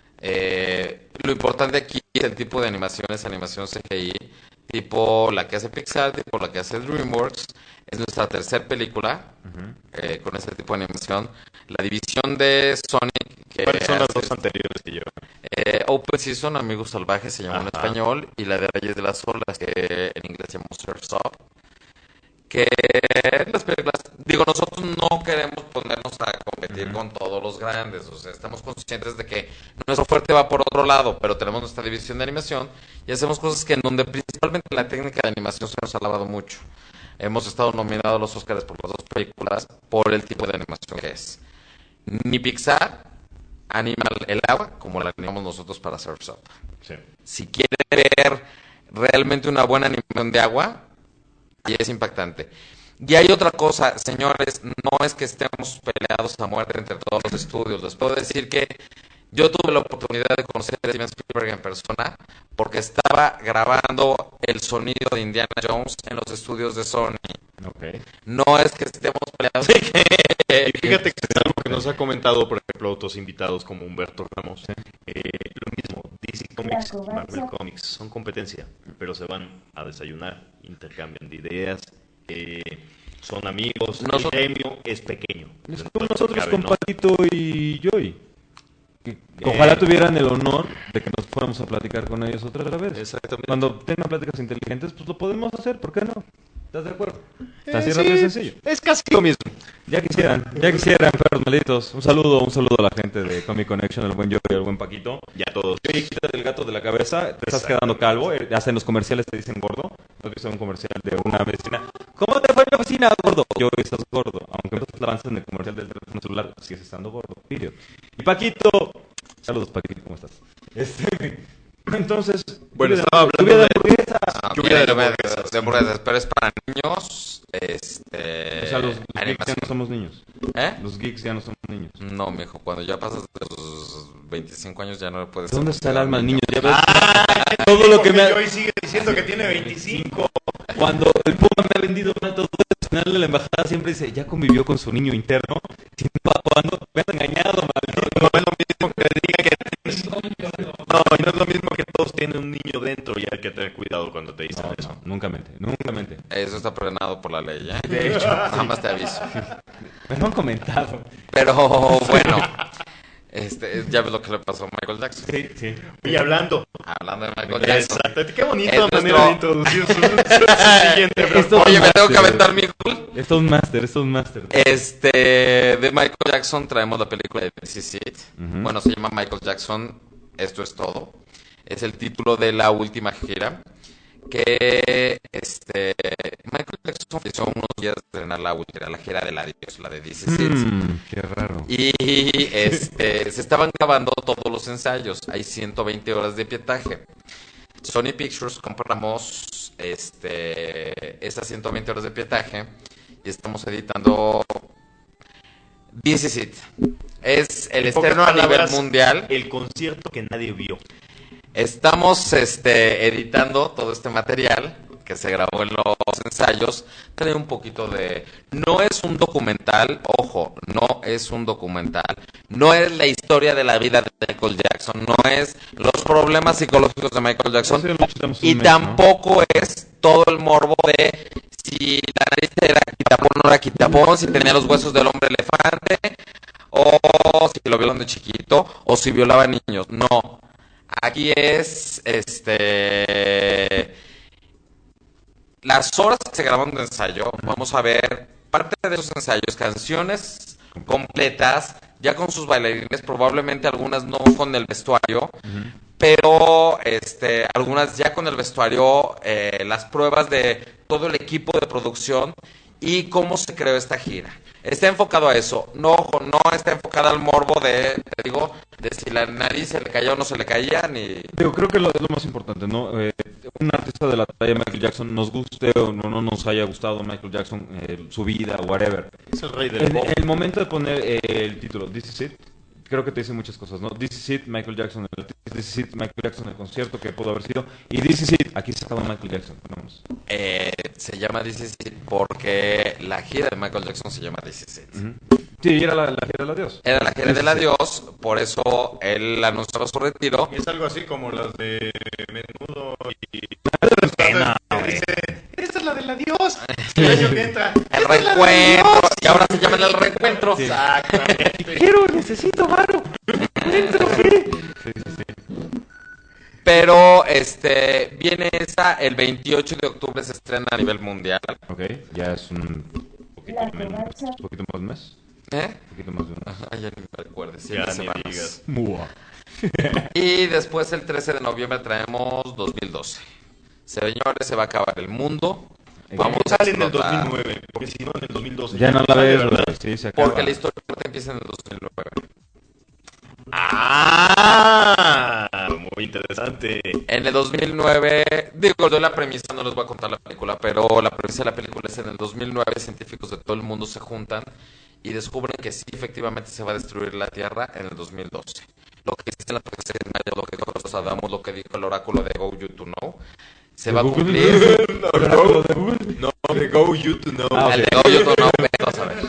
Lo importante aquí es el tipo de animación, es animación CGI, tipo la que hace Pixar, tipo la que hace DreamWorks. Es nuestra tercera película con este tipo de animación. La división de Sonic, que ¿Cuáles son las hace- dos anteriores que llevan? Open Season, Amigos Salvajes, se llamó en Ajá. español, y la de Reyes de las Olas, que en inglés se llamó Surf's Up. Que las películas, digo, nosotros no queremos ponernos a competir con todos los grandes, o sea, estamos conscientes de que nuestro fuerte va por otro lado, pero tenemos nuestra división de animación y hacemos cosas que en donde principalmente la técnica de animación se nos ha alabado mucho. Hemos estado nominados a los Oscars por las dos películas por el tipo de animación que es. Ni Pixar anima el agua como la animamos nosotros para Surf's Up. Sí. Si quieren ver realmente una buena animación de agua, y es impactante. Y hay otra cosa, señores, no es que estemos peleados a muerte entre todos los estudios. Les puedo decir que yo tuve la oportunidad de conocer a Steven Spielberg en persona porque estaba grabando el sonido de Indiana Jones en los estudios de Sony. Ok. No es que estemos peleados. Y fíjate que es algo que nos ha comentado, por ejemplo, otros invitados como Humberto Ramos. Lo mismo, DC Comics, La Marvel covacha. Comics son competencia, pero se van a desayunar, intercambian de ideas, son amigos, el gremio es pequeño. Es Dentro como de lo que nosotros cabe, con ¿no? Patito y Joy. Ojalá tuvieran el honor de que nos fuéramos a platicar con ellos otra vez. Exactamente. Cuando tengan pláticas inteligentes, pues lo podemos hacer, ¿por qué no? ¿Estás de acuerdo? Así Sí, rápido y sencillo. es casi lo mismo. Ya quisieran, perros malditos. Un saludo a la gente de Comic Connection, el buen Joy y el buen Paquito. Ya todos. Joy, quítate el gato de la cabeza, te estás Exacto. quedando calvo. Hasta en los comerciales te dicen gordo. ¿No has visto un comercial de una vecina? ¿Cómo te fue en la oficina, gordo? Yo, estás gordo. Aunque no te avances en el comercial del teléfono celular, sigues estando gordo. Period. Y Paquito. Saludos, Paquito, ¿cómo estás? Entonces, Bueno, lluvia estaba hablando lluvia de de- hamburguesas. Lluvia de de hamburguesas, pero es para niños. O sea, los geeks ya animación. no somos niños. ¿Eh? Los geeks ya no somos niños. No, mijo, cuando ya pasas de los 25 años ya no puedes ¿Dónde ser está el alma del niño? Ya ves, Ah, todo lo que me ha... Joy sigue diciendo que tiene 25. Cuando el Puma me ha vendido todo al final de la embajada siempre dice, ya convivió con su niño interno. Si no va jugando, me han engañado, maldito. No es lo mismo que diga que tienes... No, y no es lo mismo que todos tienen un niño dentro y hay que tener cuidado cuando te dicen eso. Nunca mente, nunca mente. Eso está frenado por la ley, ¿eh? De hecho, nada más te aviso. Me lo han comentado. Pero bueno, ya ves lo que le pasó a Michael Jackson. Sí, sí. Y hablando. Hablando de Michael Jackson. Exacto. Qué bonita Es manera de nuestro- introducir su siguiente Esto- Oye, me tengo que aventar mi gol. Esto es un máster, De Michael Jackson traemos la película de This Is It. Ujú. Bueno, se llama Michael Jackson, Esto es todo. Es el título de la última gira. Que Michael Jackson hizo unos días de estrenar la gira del adiós, la de This Is It. Qué raro. Y se estaban grabando todos los ensayos. Hay 120 horas de pietaje. Sony Pictures compramos esas 120 horas de pietaje y estamos editando This Is It. Es el En pocas estreno a nivel palabras, mundial. El concierto que nadie vio. Estamos editando todo este material que se grabó en los ensayos. Trae un poquito de... No es un documental, ojo, no es un documental. No es la historia de la vida de Michael Jackson. No es los problemas psicológicos de Michael Jackson. Eso ya lo chutamos un Y mes, tampoco es todo el morbo de si la nariz era quitapón o no era quitapón, si tenía los huesos del hombre elefante, o si lo violan de chiquito, o si violaba niños. No. Aquí es las horas que se graban de ensayo. Vamos a ver parte de esos ensayos, canciones completas, ya con sus bailarines, probablemente algunas no con el vestuario, pero algunas ya con el vestuario, las pruebas de todo el equipo de producción y cómo se creó esta gira. Está enfocado a eso, no está enfocada al morbo de si la nariz se le caía o no se le caía, ni... Digo, creo que es lo más importante, ¿no? Un artista de la talla de Michael Jackson, nos guste o no nos haya gustado Michael Jackson, su vida, whatever. Es el rey del En pop. el momento de poner el título, This Is It, creo que te dice muchas cosas, ¿no? This Is It, Michael Jackson, el concierto que pudo haber sido, y This Is It, aquí se acaba Michael Jackson. Vamos. Se llama This Is It porque la gira de Michael Jackson se llama This Is It. Sí, era la gira del adiós. Era la gira del adiós, por eso él anunciaba su retiro. Es algo así como las de Menudo y... Dice, esta es la del adiós. El año que entra. El reencuentro, y ahora se llama el reencuentro. Exactamente. Necesito varo. Pero viene esa, el 28 de octubre se estrena a nivel mundial. Ok, ya es un poquito La menos, covacha. un poquito más de un mes. ¿Eh? Un poquito más de un mes. Ajá, ya ni me recuerdo, Ya 7 ni semanas. digas. Mua. Y después el 13 de noviembre traemos 2012. Señores, se va a acabar el mundo. Vamos a Sale en el explotar. 2009, porque si no en el 2012. Ya no la sale, ves, ¿verdad? güey. Sí, se acaba. Porque la historia empieza en el 2009. Muy interesante. En el 2009, digo, yo la premisa, no les voy a contar la película, pero la premisa de la película es en el 2009, científicos de todo el mundo se juntan y descubren que sí, efectivamente se va a destruir la Tierra en el 2012. Lo que dice en la profecía de Maya, lo que dijo Nostradamus, lo que dijo el oráculo de Go You To Know, se va a cumplir. No, de Go You To Know. El de Go You To Know, vete a saber.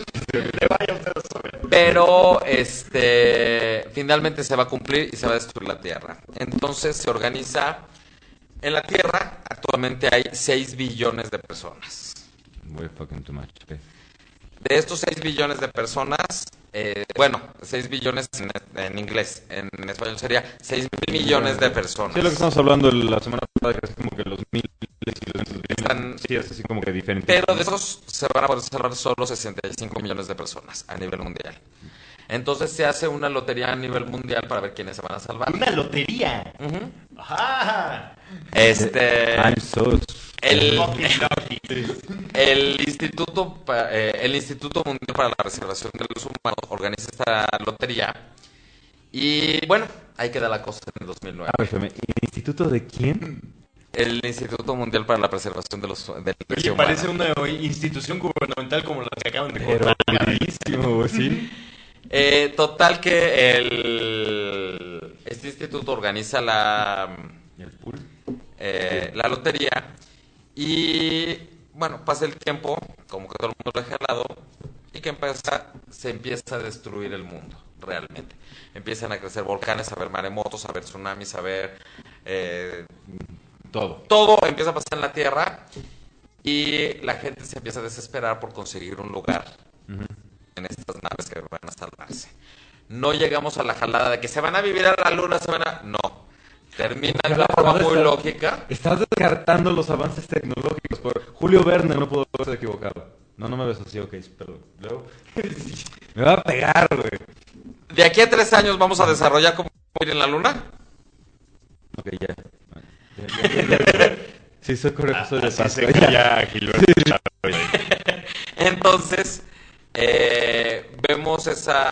Pero finalmente se va a cumplir y se va a destruir la Tierra. Entonces se organiza. En la Tierra actualmente hay 6 billones de personas. Way fucking too much. Okay. De estos 6 billones de personas, 6 billones en inglés, en español sería 6 mil millones de personas. Sí, es lo que estamos hablando la semana pasada, que es como que los miles y los Están- sí, es así como que diferente. Pero de esos se van a poder salvar solo 65 millones de personas a nivel mundial. Entonces se hace una lotería a nivel mundial para ver quiénes se van a salvar. Una lotería. Ujú. Ajá. I'm so... El El Instituto Mundial para la Preservación de los Humanos organiza esta lotería y bueno, ahí queda la cosa en el 2009. ¿El instituto de quién? El Instituto Mundial para la Preservación de la Especie Oye, parece Humana. una institución gubernamental como las que acaban de Pero cortar. buenísimo, sí. Total que este instituto organiza ¿Y el pool? la lotería y bueno, pasa el tiempo, como que todo el mundo lo deja al lado y que se empieza a destruir el mundo, realmente. Empiezan a crecer volcanes, a haber maremotos, a haber tsunamis, a haber... Todo empieza a pasar en la Tierra y la gente se empieza a desesperar por conseguir un lugar en estas naves que van a salvarse. No llegamos a la jalada de que se van a vivir a la luna, No. Termina de una forma muy lógica. Estás descartando los avances tecnológicos. Julio Verne no pudo haberse equivocado. No me ves así, ok, perdón. Luego, me va a pegar, güey. De aquí a 3 años vamos a desarrollar cómo ir en la luna. Ok, ya. Sí, soy correcto, soy de Así paso. se calla Gilberto Chávez. Entonces, vemos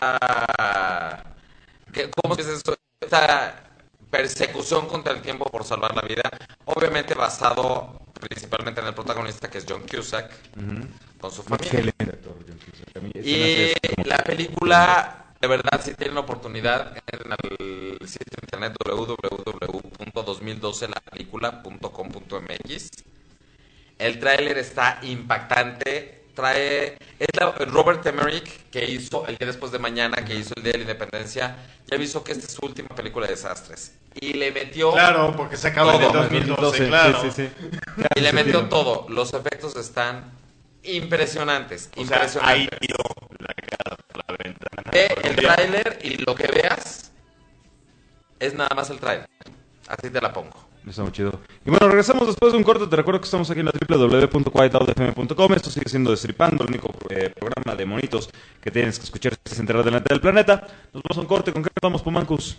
¿cómo es eso? Esta persecución contra el tiempo por salvar la vida, obviamente basado principalmente en el protagonista que es John Cusack, con su familia. Excelente actor, John Cusack. A mí se me Y hace como la que- película, de verdad, si tienen oportunidad, en el sitio de internet www.2012lapelícula.com.mx. El tráiler está impactante. Robert Emmerich, que hizo El Día Después de Mañana, que hizo El Día de la Independencia, ya avisó que esta es su última película de desastres. Y le metió... Claro, porque se acaba en el Todo. 2012, claro. Sí. Y le metió todo. Los efectos están impresionantes. O sea, ahí impresionantes. tiró la cara por la ventana. Ve el tráiler y lo que veas es nada más el tráiler. Así te la pongo. Está muy chido. Y bueno, regresamos después de un corte. Te recuerdo que estamos aquí en la www.quietoutfm.com. Esto sigue siendo Destripando, el único programa de monitos que tienes que escuchar si estás enterado delante del planeta. Nos vamos a un corte. ¿Con qué vamos, Pumancus?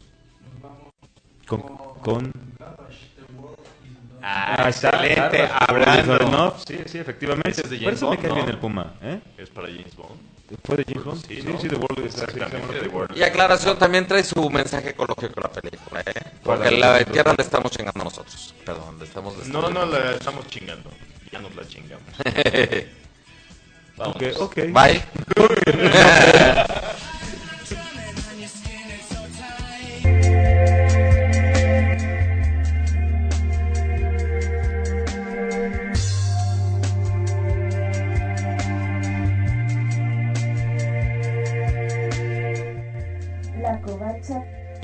Con... Excelente, hablando. Sí, efectivamente. Ese es de Por James eso me Bond, cae ¿no? bien el Puma. Es para James Bond. ¿Fue de James Bond? Sí, ¿no? The World. Exactamente, The World. Y aclaración, también trae su mensaje ecológico la película, ¿eh? Porque la tierra le estamos chingando nosotros. Perdón, le estamos No la estamos chingando. Ya nos la chingamos. Vamos. Ok. Bye.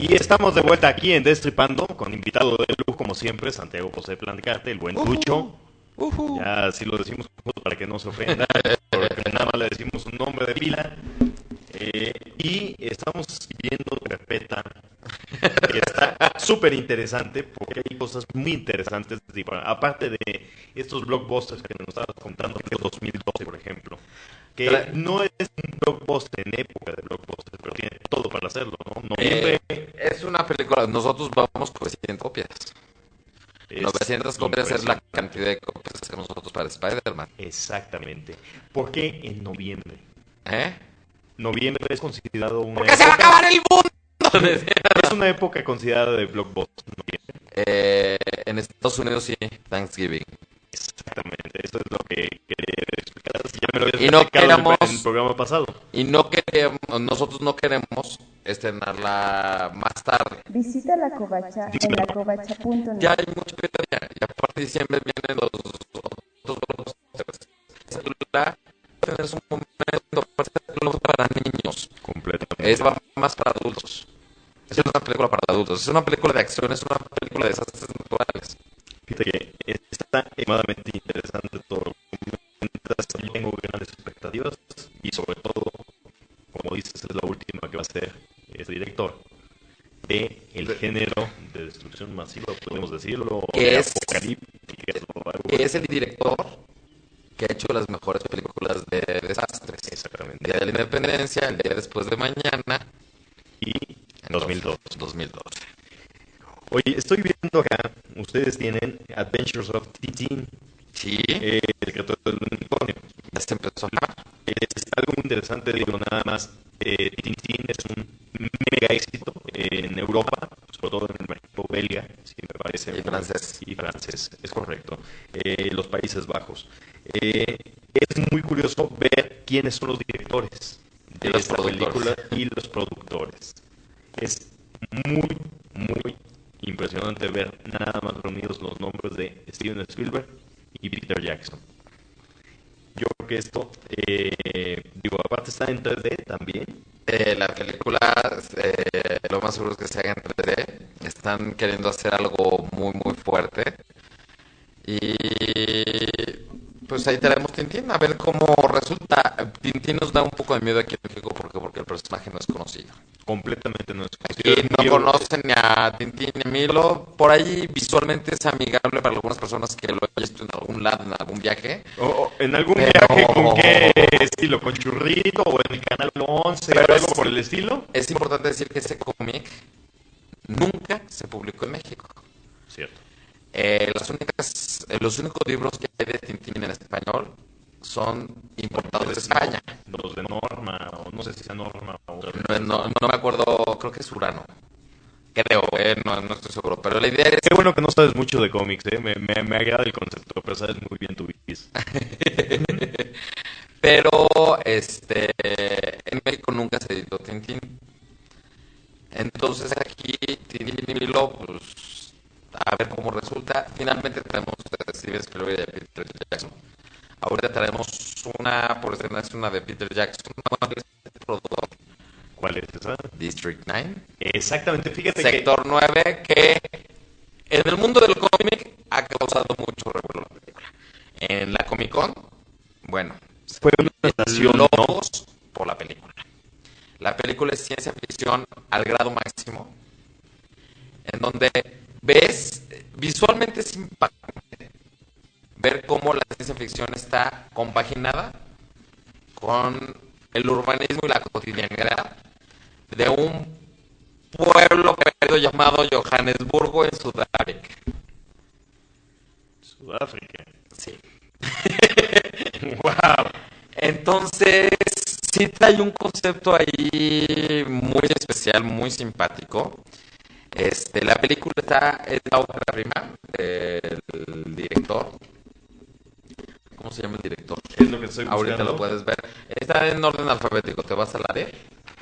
Y estamos de vuelta aquí en Destripando, con invitado de lujo, como siempre, Santiago José Plancarte, el buen Tucho. Ya así lo decimos para que no se ofenda, porque nada más le decimos un nombre de pila. Y estamos viendo Perpeta, que está súper interesante, porque hay cosas muy interesantes. Aparte de estos blockbusters que nos estabas contando, que es 2012, por ejemplo, que no es un blockbuster en época de blockbuster, pero tiene todo para hacerlo, ¿no? Noviembre. Es una película, nosotros vamos con 900 copias. 900 copias es la cantidad de copias que hacemos nosotros para Spider-Man. Exactamente. ¿Por qué en noviembre? ¿Eh? Noviembre es considerado una ¡Porque se va a acabar el mundo! Es una época considerada de blockbuster. En Estados Unidos sí, Thanksgiving. Exactamente, eso es lo que quería explicar. Ya me lo habías Y no explicado queremos, en el programa pasado. Y no queremos, nosotros no queremos estrenarla más tarde. Visita la covacha en lacovacha.net. Ya hay mucha piratería. Y aparte de diciembre vienen los otros blockbusters. Esa película es un momento para niños. Completamente. Es más para adultos. Es una película para adultos. Es una película de acción, es una película de desastres naturales. Fíjate que está extremadamente interesante todo. Tengo grandes expectativas y sobre todo, como dices, es la última que va a ser este director de el género de destrucción masiva, podemos decirlo, que es el director que ha hecho las mejores películas de desastres. Exactamente. Día de la Independencia, El día después de mañana y en 2002. Oye, estoy viendo acá, ustedes tienen Adventures of Tintin. Sí. El secreto del unicornio. Ya se empezó a hablar. Es algo muy interesante, digo, nada más. Tintin es un mega éxito en Europa, sobre todo en el mercado belga, si me parece. Y francés, es correcto. Los Países Bajos. Es muy curioso ver quiénes son los directores de esta película y los productores. Es muy, muy impresionante ver nada más reunidos los nombres de Steven Spielberg y Peter Jackson. Yo creo que esto, aparte está en 3D también. La película, lo más seguro es que se haga en 3D. Están queriendo hacer algo muy, muy fuerte. Y pues ahí tenemos Tintín, a ver cómo resulta. Tintín nos da un poco de miedo aquí en México porque el personaje no es conocido. Completamente no es conocido. Aquí no conocen ni a Tintín ni a Milo. Por ahí visualmente es amigable para algunas personas que lo hayan visto en algún lado, en algún viaje. O en algún viaje, ¿con qué estilo? ¿Con churrito o en el canal 11 o algo por el estilo? Es importante decir que ese cómic nunca se publicó en México. Cierto. Los únicos libros que hay de Tintín en español son importados de España. Los de Norma, o no sé si sea Norma o... No me acuerdo, creo que es Urano. Creo, no estoy seguro, pero la idea es... Qué bueno que no sabes mucho de cómics, me agrada el concepto, pero sabes muy bien tu bis. Pero, en México nunca se editó Tintín. Entonces aquí, Tintín y Milo, pues... a ver cómo resulta. Finalmente tenemos a Steven Spielberg y a Peter Jackson. Ahorita traemos por estrenarse una de Peter Jackson. ¿Cuál es esa? District 9. Exactamente, fíjate Sector 9, que en el mundo del cómic ha causado mucho revuelo la película. En la Comic Con, bueno, fue una presentación locos por la película. La película es ciencia ficción al grado máximo, en donde visualmente es impactante ver cómo la ciencia ficción está compaginada con el urbanismo y la cotidianidad de un pueblo perdido llamado Johannesburgo en Sudáfrica. Sudáfrica. Sí. Wow. Entonces, sí trae un concepto ahí muy especial, muy simpático. La película es la ópera prima del director. ¿Cómo se llama el director? Es lo que estoy buscando. Ahorita lo puedes ver. Está en orden alfabético. ¿Te vas a la D?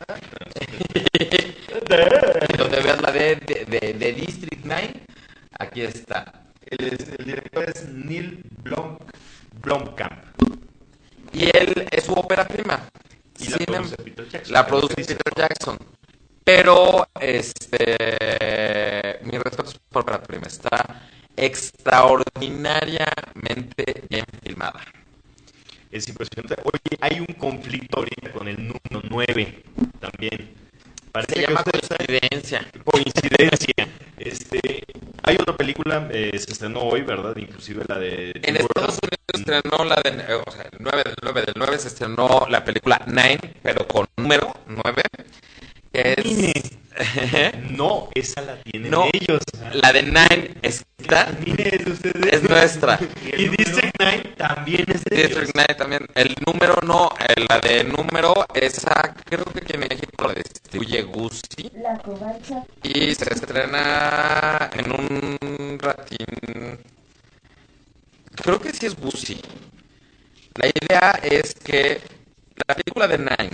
Y donde veas la D de District 9, aquí está. El director es Neil Blomkamp. Y él es su ópera prima. Y la produce Peter Jackson. La produce Peter Jackson. Pero, mi respeto es por la prima. Está extraordinariamente bien filmada. Es impresionante. Oye, hay un conflicto ahorita con el número 9 también. Parece Se que llama ustedes coincidencia. coincidencia. Hay otra película, se estrenó hoy, ¿verdad? Inclusive la de... En Estados Unidos se estrenó la de, o sea, el 9 del 9 se estrenó la película Nine, pero con número 9, que es... No, esa la tienen No, ellos. la de Nine está, Mire, es de ustedes. es nuestra. Y District 9 también es de ellos. District 9 también. El número no, la de número, esa creo que aquí en México la distribuye Guzzi. La Covacha. Y se estrena en un ratín. Creo que sí es Guzzi. La idea es que la película de Nine,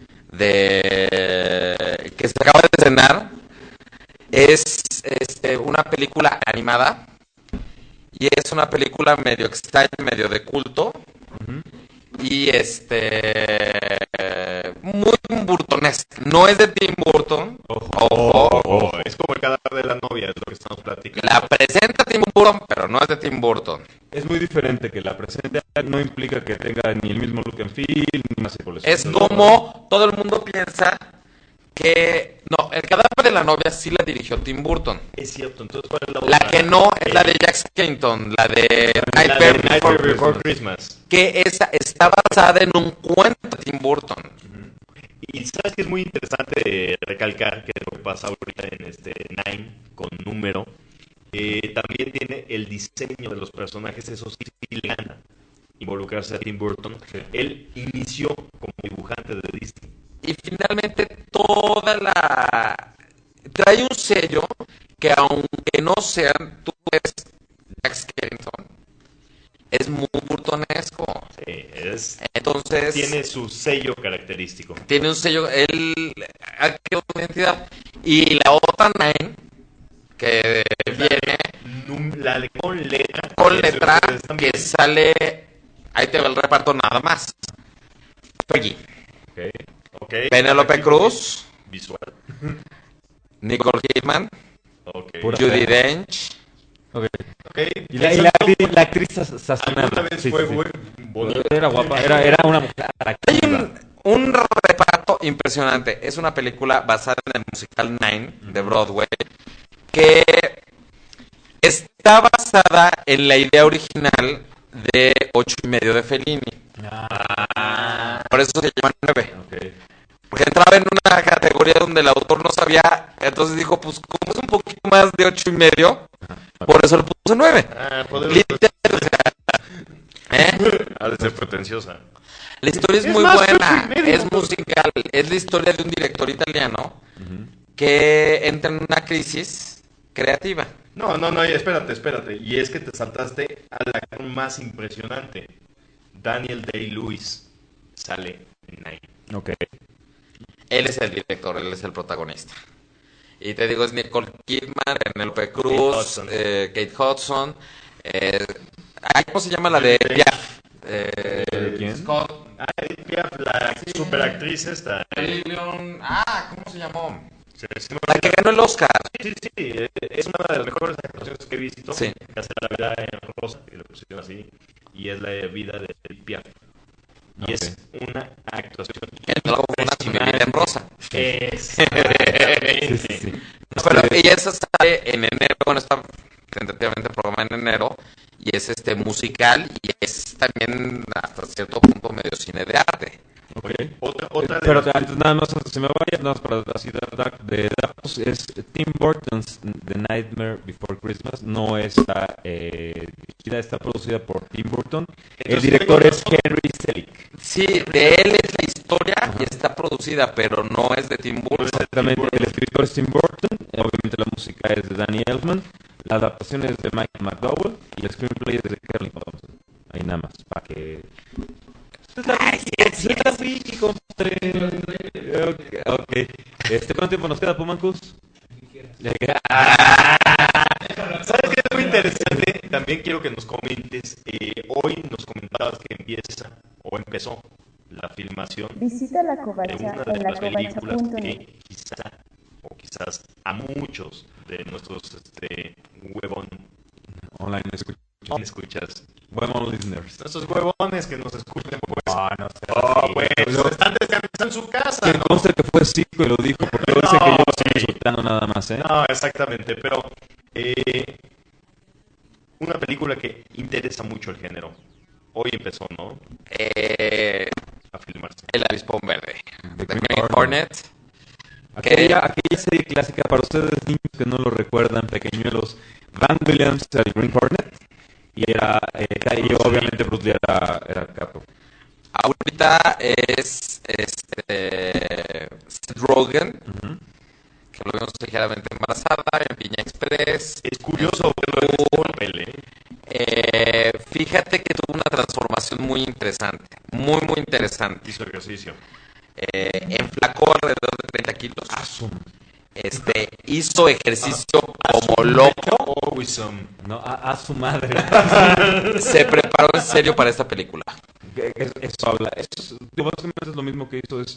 que se acaba de estrenar, es una película animada y es una película medio extraña, medio de culto y muy burtonesca. No es de Tim Burton. Ojo. Es como el cadáver de la novia, es lo que estamos platicando. La presenta Tim Burton, pero no es de Tim Burton. Es muy diferente que la presente, no implica que tenga ni el mismo look and feel, ni más Es como todo el mundo piensa que... No, el cadáver de la novia sí la dirigió Tim Burton. Es cierto, entonces ¿cuál es la La otra? que no es la de Jack Skellington, la de La de Nightmare Nightmare Before Before Christmas, Christmas. que esa está basada en un cuento de Tim Burton. Y sabes que es muy interesante recalcar que lo que pasa ahorita en Nine con número, también tiene el diseño de los personajes, eso sí le gana involucrarse a Tim Burton. Él inició como dibujante de Disney. Y finalmente trae un sello que aunque no sean, tú ves Jack Skellington, es muy burtonesco. Sí, Entonces tiene su sello característico. tiene un sello, él ha creado una identidad. Y la otra Nine, que viene La de con letra. con eso letra, ustedes también. que sale, ahí te va el reparto nada más. Peggy, Okay. Penélope Cruz, Visual. Nicole Kidman, Okay. Judi Dench. Y la actriz Sasana. Alguna vez fue muy bonita. Era guapa, era una mujer Hay atractiva. un reparto impresionante. Es una película basada en el musical Nine de Broadway, que está basada en la idea original de 8 y medio de Fellini. Por eso se llama 9. Porque entraba en una categoría donde el autor no sabía, entonces dijo, pues como es un poquito más de 8 y medio, por eso le puso 9. Literal, o sea, Ha de ser pretenciosa. la historia es muy buena, es musical, es la historia de un director italiano que entra en una crisis creativa. No, espérate. Y es que te saltaste al actor más impresionante. Daniel Day-Lewis sale en Nine. Él es el director, él es el protagonista. Y te digo, es Nicole Kidman, Penélope Cruz, Kate Hudson. ¿Cómo se llama la de Piaf? ¿De quién? Scott. Edith Piaf, la superactriz esta. ¿Cómo se llamó? Sí, La que ganó el Oscar. sí, es una de las mejores actuaciones que he visto. Sí. Que hace La vida en rosa, y lo pusieron así. Y es la vida de Edith Piaf. Y es una actuación Que no lo confunda con Mi vida en rosa. Exactamente. Pero ella esa sale en enero, bueno, está tentativamente programada en enero, y es musical, y es también hasta cierto punto medio cine de arte. Otra de Pero las- antes, nada más, antes que se me vaya, nada más para así de datos, es Tim Burton's The Nightmare Before Christmas, no está dirigida, está producida por Tim Burton. El Entonces, director tengo es Henry Selick. Sí, de él es la historia y está producida, pero no es de Tim Burton. Exactamente, el escritor es Tim Burton, obviamente la música es de Danny Elfman, la adaptación es de Michael McDowell y el screenplay es de Kelly Thompson. Ahí nada más, para que... Es la wiki, compadre. Ok. ¿Cuánto tiempo nos queda, Pumancus? ¿Sabes qué es muy interesante? También quiero que nos comentes. Hoy nos comentabas que empieza o empezó la filmación Visita la de Covacha una en de las películas lacovacha.net. que quizá escuchas. Huevón listeners. Nuestros huevones que nos escuchen, pues. No sé. Pues, están descansando en su casa. Que conste que fue Zico y lo dijo, porque luego dice que yo lo estoy insultando nada más, ¿eh? No, exactamente, pero una película que interesa mucho el género. Hoy empezó, ¿no? A filmarse. El avispón verde. The The Green Green Hornet. Hornet. Aquella serie clásica, para ustedes niños que no lo recuerdan, pequeñuelos, Van Williams, el Green Hornet, y y obviamente Bruce Lee era capo. Ahorita es Seth Rogen, que lo vimos ligeramente embarazada en Piña Express. Es curioso verlo en este papel, Fíjate que tuvo una transformación muy interesante, muy interesante. Hizo ejercicio. Enflacó alrededor de 30 kilos. Hizo ejercicio como loco. No, a su madre. Se preparó en serio para esta película. Eso habla. Básicamente es lo mismo que hizo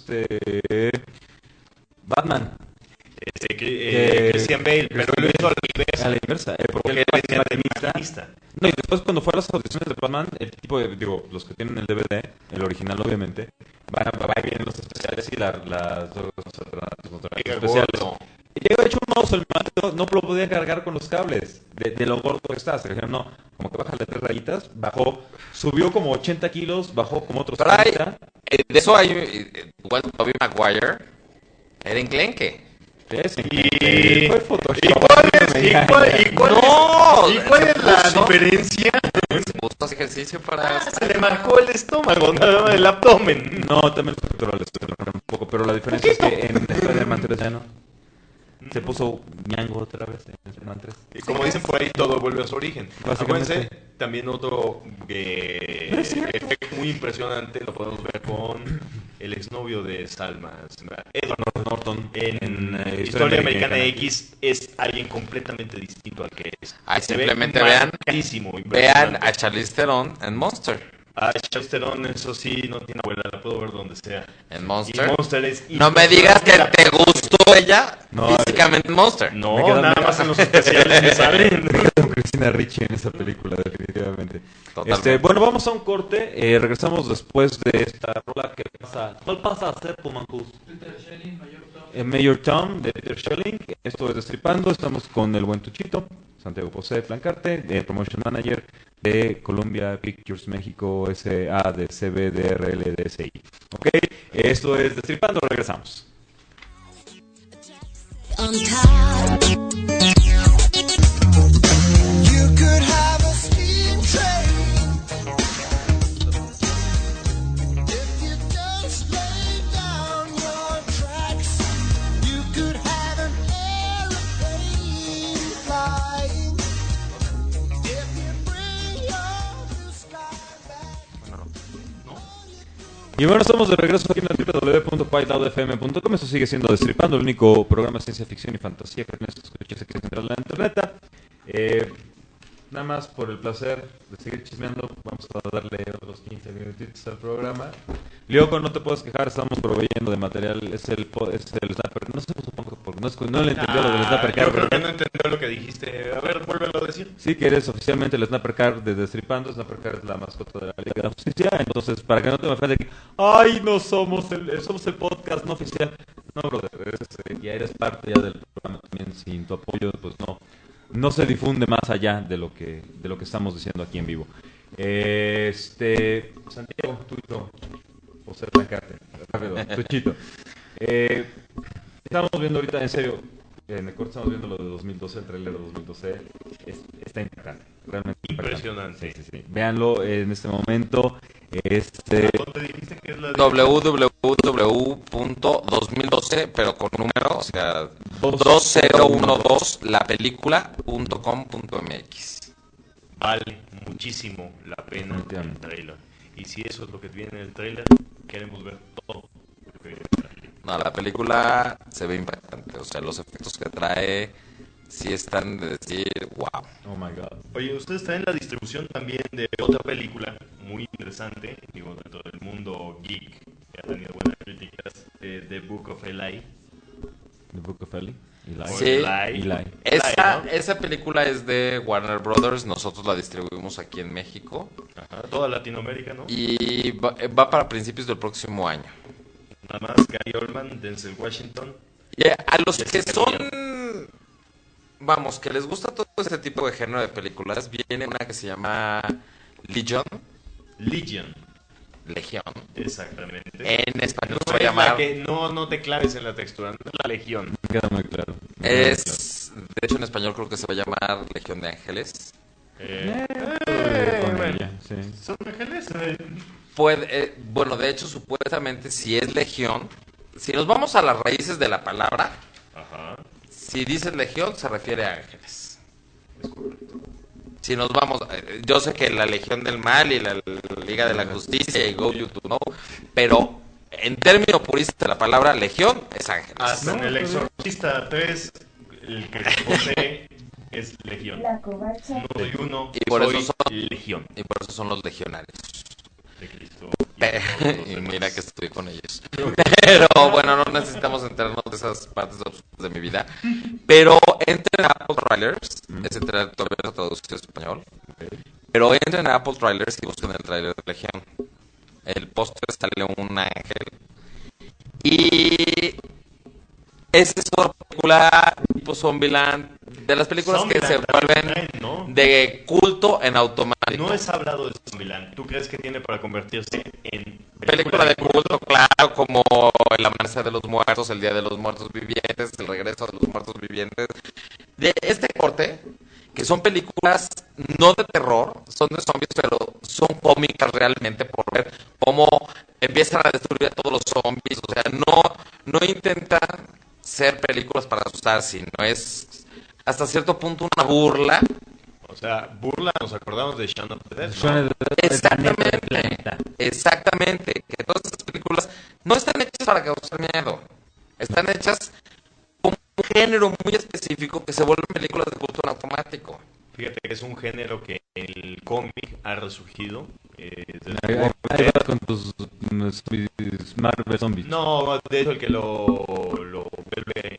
Batman. Christian Bale, pero lo hizo a la inversa. Porque él es maquinista. No, y después cuando fue a las audiciones de Batman, el tipo de, los que tienen el DVD, el original obviamente, va y vienen los especiales y las especiales. Y llegó hecho un oso, el mato, no lo podía cargar con los cables de lo gordo que está. Se dijeron, no, como que bájale 3 rayitas, bajó, subió como 80 kilos, bajó como otros 30. De eso hay, igual Tobey Maguire, era enclenque. Y fue Photoshop. ¿Y cuál es la diferencia? Justo hace ejercicio para... Se le marcó el estómago, nada más el abdomen. No, también los pectorales un poco, pero la diferencia es que en Spider-Man 3 ya no. Se puso ñango otra vez en Spider-Man 3. Y como dicen por ahí, todo vuelve a su origen. Básicamente. Acuérdense, también otro efecto muy impresionante lo podemos ver con el exnovio de Salma, Edward Norton, en Historia Americana X. Es alguien completamente distinto al que es. Simplemente vean a Charlize Theron en Monster. Charlize Theron, eso sí, no tiene abuela, la puedo ver donde sea. En Monster. Y Monster es no me digas que te gustó ella físicamente en Monster. No, nada más en los especiales que salen. Me quedo con Cristina Ricci en esa película, definitivamente. Totalmente. Bueno, vamos a un corte. Regresamos después de esta rola. ¿Cuál pasa a ser Pumancus? Mayor Tom de Peter Schelling. Esto es Destripando. Estamos con el buen Tuchito, Santiago José Flancarte, Promotion Manager de Columbia Pictures México S.A. de CBDRLDSI. Ok, esto es Destripando. Regresamos. On top. You could have a steam train if you just lay down your tracks. You could have an airplane flying if you bring your blue sky back. Y bueno, estamos de regreso aquí en la www.pyloudfm.com. Esto sigue siendo Destripando, el único programa de ciencia ficción y fantasía que tienes que escuchar aquí en la internet. Nada más por el placer de seguir chismeando, vamos a darle otros 15 minutitos al programa. Lyoko, no te puedes quejar, estamos proveyendo de material. Es el Snapper. No sé, supongo, porque no le entendió lo del Snapper Car. Yo creo que no entendió lo que dijiste. A ver, vuélvelo a decir. Sí, que eres oficialmente el Snapper Car de Destripando. Snapper Car es la mascota de la Liga de la Justicia. Entonces, para que no te me ofenda que, ay, no somos el podcast no oficial. No, brother, ya eres parte ya del programa también. Sin tu apoyo, pues no se difunde más allá de lo que estamos diciendo aquí en vivo. Santiago, Tucho, José Flancarte, rápido, Tuchito. Estamos viendo ahorita, en serio, en el corte estamos viendo lo de 2012, el trailer de 2012. Está impactante, realmente impresionante. Sí. Véanlo en este momento. ¿Dónde dijiste que es la www.2012, pero con número, o sea, 2012lapelícula.com.mx. Vale muchísimo la pena el trailer. Y si eso es lo que viene en el trailer, queremos ver todo lo que viene en el trailer. No, la película se ve impactante, o sea, los efectos que trae sí están de decir, wow. Oh my god. Oye, ustedes traen la distribución también de otra película muy interesante, digo, dentro del mundo geek, que ha tenido buenas críticas, The Book of Eli. The Book of Eli. Sí. Eli. Esa película es de Warner Brothers, nosotros la distribuimos aquí en México Ajá, toda Latinoamérica, ¿no? y va para principios del próximo año. Nada más Gary Oldman, Denzel Washington. Y a los Ya que está son, vamos, que les gusta todo este tipo de género de películas, viene una que se llama Legion, Legión. Exactamente. En español No se va a es la llamar, que no te claves en la textura, no es la Legión. Queda muy claro. de hecho en español creo que se va a llamar Legión de Ángeles. Con Bueno, ella, sí. son ángeles. Bueno, de hecho supuestamente si es Legión, si nos vamos a las raíces de la palabra, Ajá. si dices Legión se refiere a ángeles. Si nos vamos, yo sé que la Legión del Mal y la Liga de la Justicia y Go You To Know, pero en término purista de la palabra Legión es ángeles. Hasta en el Exorcista 3, el que posee es Legión. La covacha. No soy uno, Y por soy eso son- Legión Y por eso son los legionarios. de Cristo. Y mira que estoy con ellos. Pero bueno, no necesitamos enterarnos de esas partes de mi vida. Pero entren a Apple Trailers. Ese trailer todavía no traducido a español. Pero entren a Apple Trailers y busquen el trailer de Legión. El póster sale un ángel. Y esa es otra película tipo Zombieland. De las películas que se Zombieland vuelven también trae, ¿no? de culto en automático. No has hablado de Zombieland. ¿Tú crees que tiene para convertirse en Película de culto, claro, como El Amanecer de los Muertos, El Día de los Muertos Vivientes, El Regreso de los Muertos Vivientes. De este corte, que son películas no de terror, son de zombies, pero son cómicas realmente por ver cómo empiezan a destruir a todos los zombies. O sea, no intentan ser películas para asustar, sino es hasta cierto punto una burla. O sea, burla, nos acordamos de Shaun of the Dead, ¿no? Shaun of the Dead, Exactamente, que todas estas películas no están hechas para causar miedo, están hechas como un género muy específico que se vuelven películas de culto en automático. Fíjate que es un género que en el cómic ha resurgido. Desde Ahí vas con tus zombies, Marvel Zombies. No, de hecho el que lo vuelve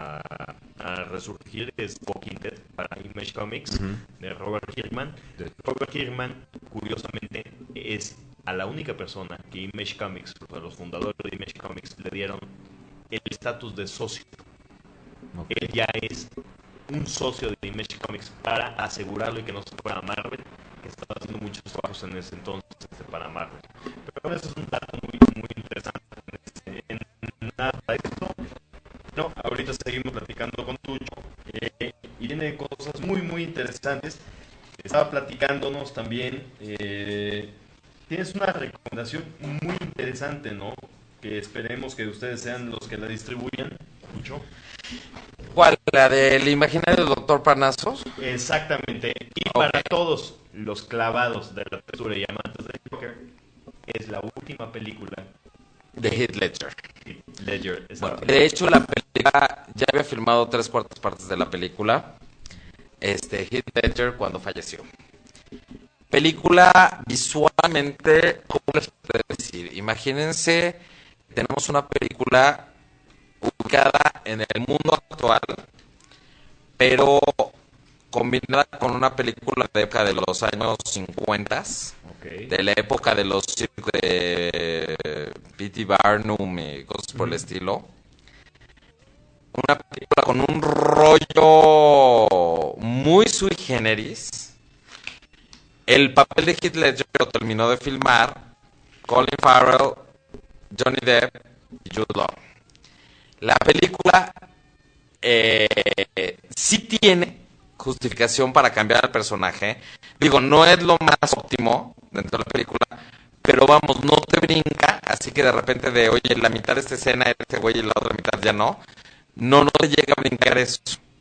a resurgir es Walking Dead para Image Comics de Robert Kirkman. Robert Kirkman, curiosamente, es a la única persona que Image Comics, o sea, los fundadores de Image Comics, le dieron el estatus de socio. Él ya es un socio de Image Comics para asegurarlo y que no se fuera a Marvel, que estaba haciendo muchos trabajos en ese entonces para Marvel. Pero eso es un dato muy interesante. En nada de esto, no, ahorita seguimos platicando con Tucho y tiene cosas muy interesantes. Estaba platicándonos también, tienes una recomendación muy interesante, ¿no? Que esperemos que ustedes sean los que la distribuyan, Tucho. ¿Cuál? ¿La del imaginario del Doctor Parnassus? Exactamente. Y para todos los clavados de la textura y amantes del Joker, es la última película De Heath Ledger. Ledger. Bueno, de hecho, la película ya había filmado 3/4 partes de la película. Heath Ledger cuando falleció. Película visualmente, ¿cómo les puedo decir? Imagínense, tenemos una película ubicada en el mundo actual, pero combinada con una película de época de los años 50, de la época de los circos de P.T. Barnum y cosas por el estilo. Una película con un rollo muy sui generis. El papel de Heath Ledger lo terminó de filmar Colin Farrell, Johnny Depp y Jude Law. La película sí tiene justificación para cambiar al personaje. Digo, no es lo más óptimo dentro de la película, pero vamos, no te brinca, así que de repente oye, la mitad de esta escena es este güey y la otra mitad ya no te llega a brincar eso.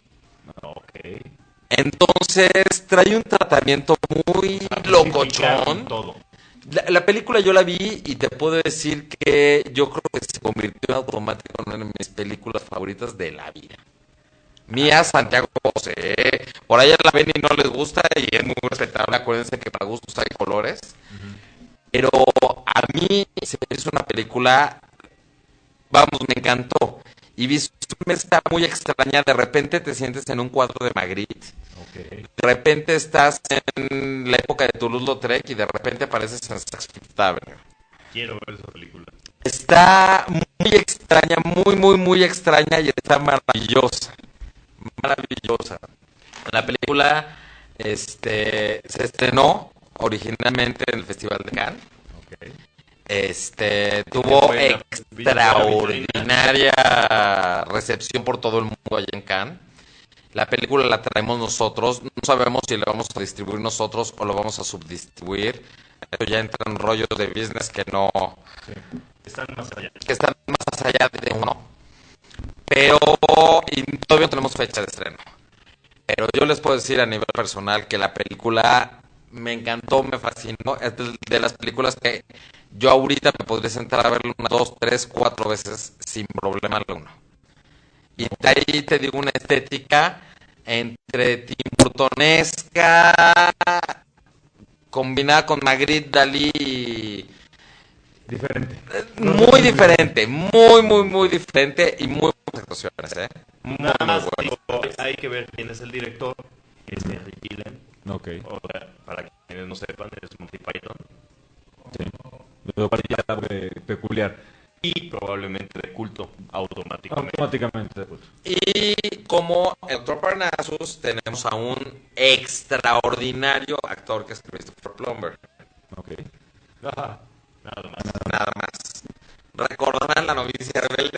Entonces trae un tratamiento muy locochón. La película yo la vi y te puedo decir que yo creo que se convirtió en automático en una de mis películas favoritas de la vida. Mía, Santiago José. Por allá la ven y no les gusta y es muy respetable. Acuérdense que para gustos hay colores. Pero a mí se me hizo una película, vamos, me encantó. Y visualmente mezcla muy extraña. De repente te sientes en un cuadro de Magritte. Ok. De repente estás en la época de Toulouse-Lautrec y de repente apareces en Saks Fifth Avenue. Quiero ver esa película. Está muy extraña, muy extraña y está maravillosa. Maravillosa. La película se estrenó originalmente en el Festival de Cannes. Ok. Tuvo Fue la- extraordinaria recepción por todo el mundo allá en Cannes. La película la traemos nosotros. No sabemos si la vamos a distribuir nosotros o lo vamos a subdistribuir. Esto ya entra en rollos de business que no... Están más allá. que están más allá de uno. Pero y todavía no tenemos fecha de estreno. Pero yo les puedo decir a nivel personal que la película me encantó, me fascinó. Es de las películas que yo ahorita me podría sentar a verlo unas 2, 3, 4 veces sin problema alguno. Y de ahí te digo una estética entre Tim Burtonesca combinada con Magritte, Dalí. Diferente. Muy diferente, muy diferente y muy buenas actuaciones, ¿eh? Nada más buenas. digo, hay que ver quién es el director. Es Henry Gillen. Ok. O sea, para quienes no sepan, es Monty Python. Sí. Lo cual ya es peculiar. Y probablemente de culto automáticamente. Automáticamente. Pues. Y como el Dr. Parnassus tenemos a un extraordinario actor que es Christopher Plummer. Ok. Ajá, nada más. Nada más. ¿Recordarán La novicia rebelde?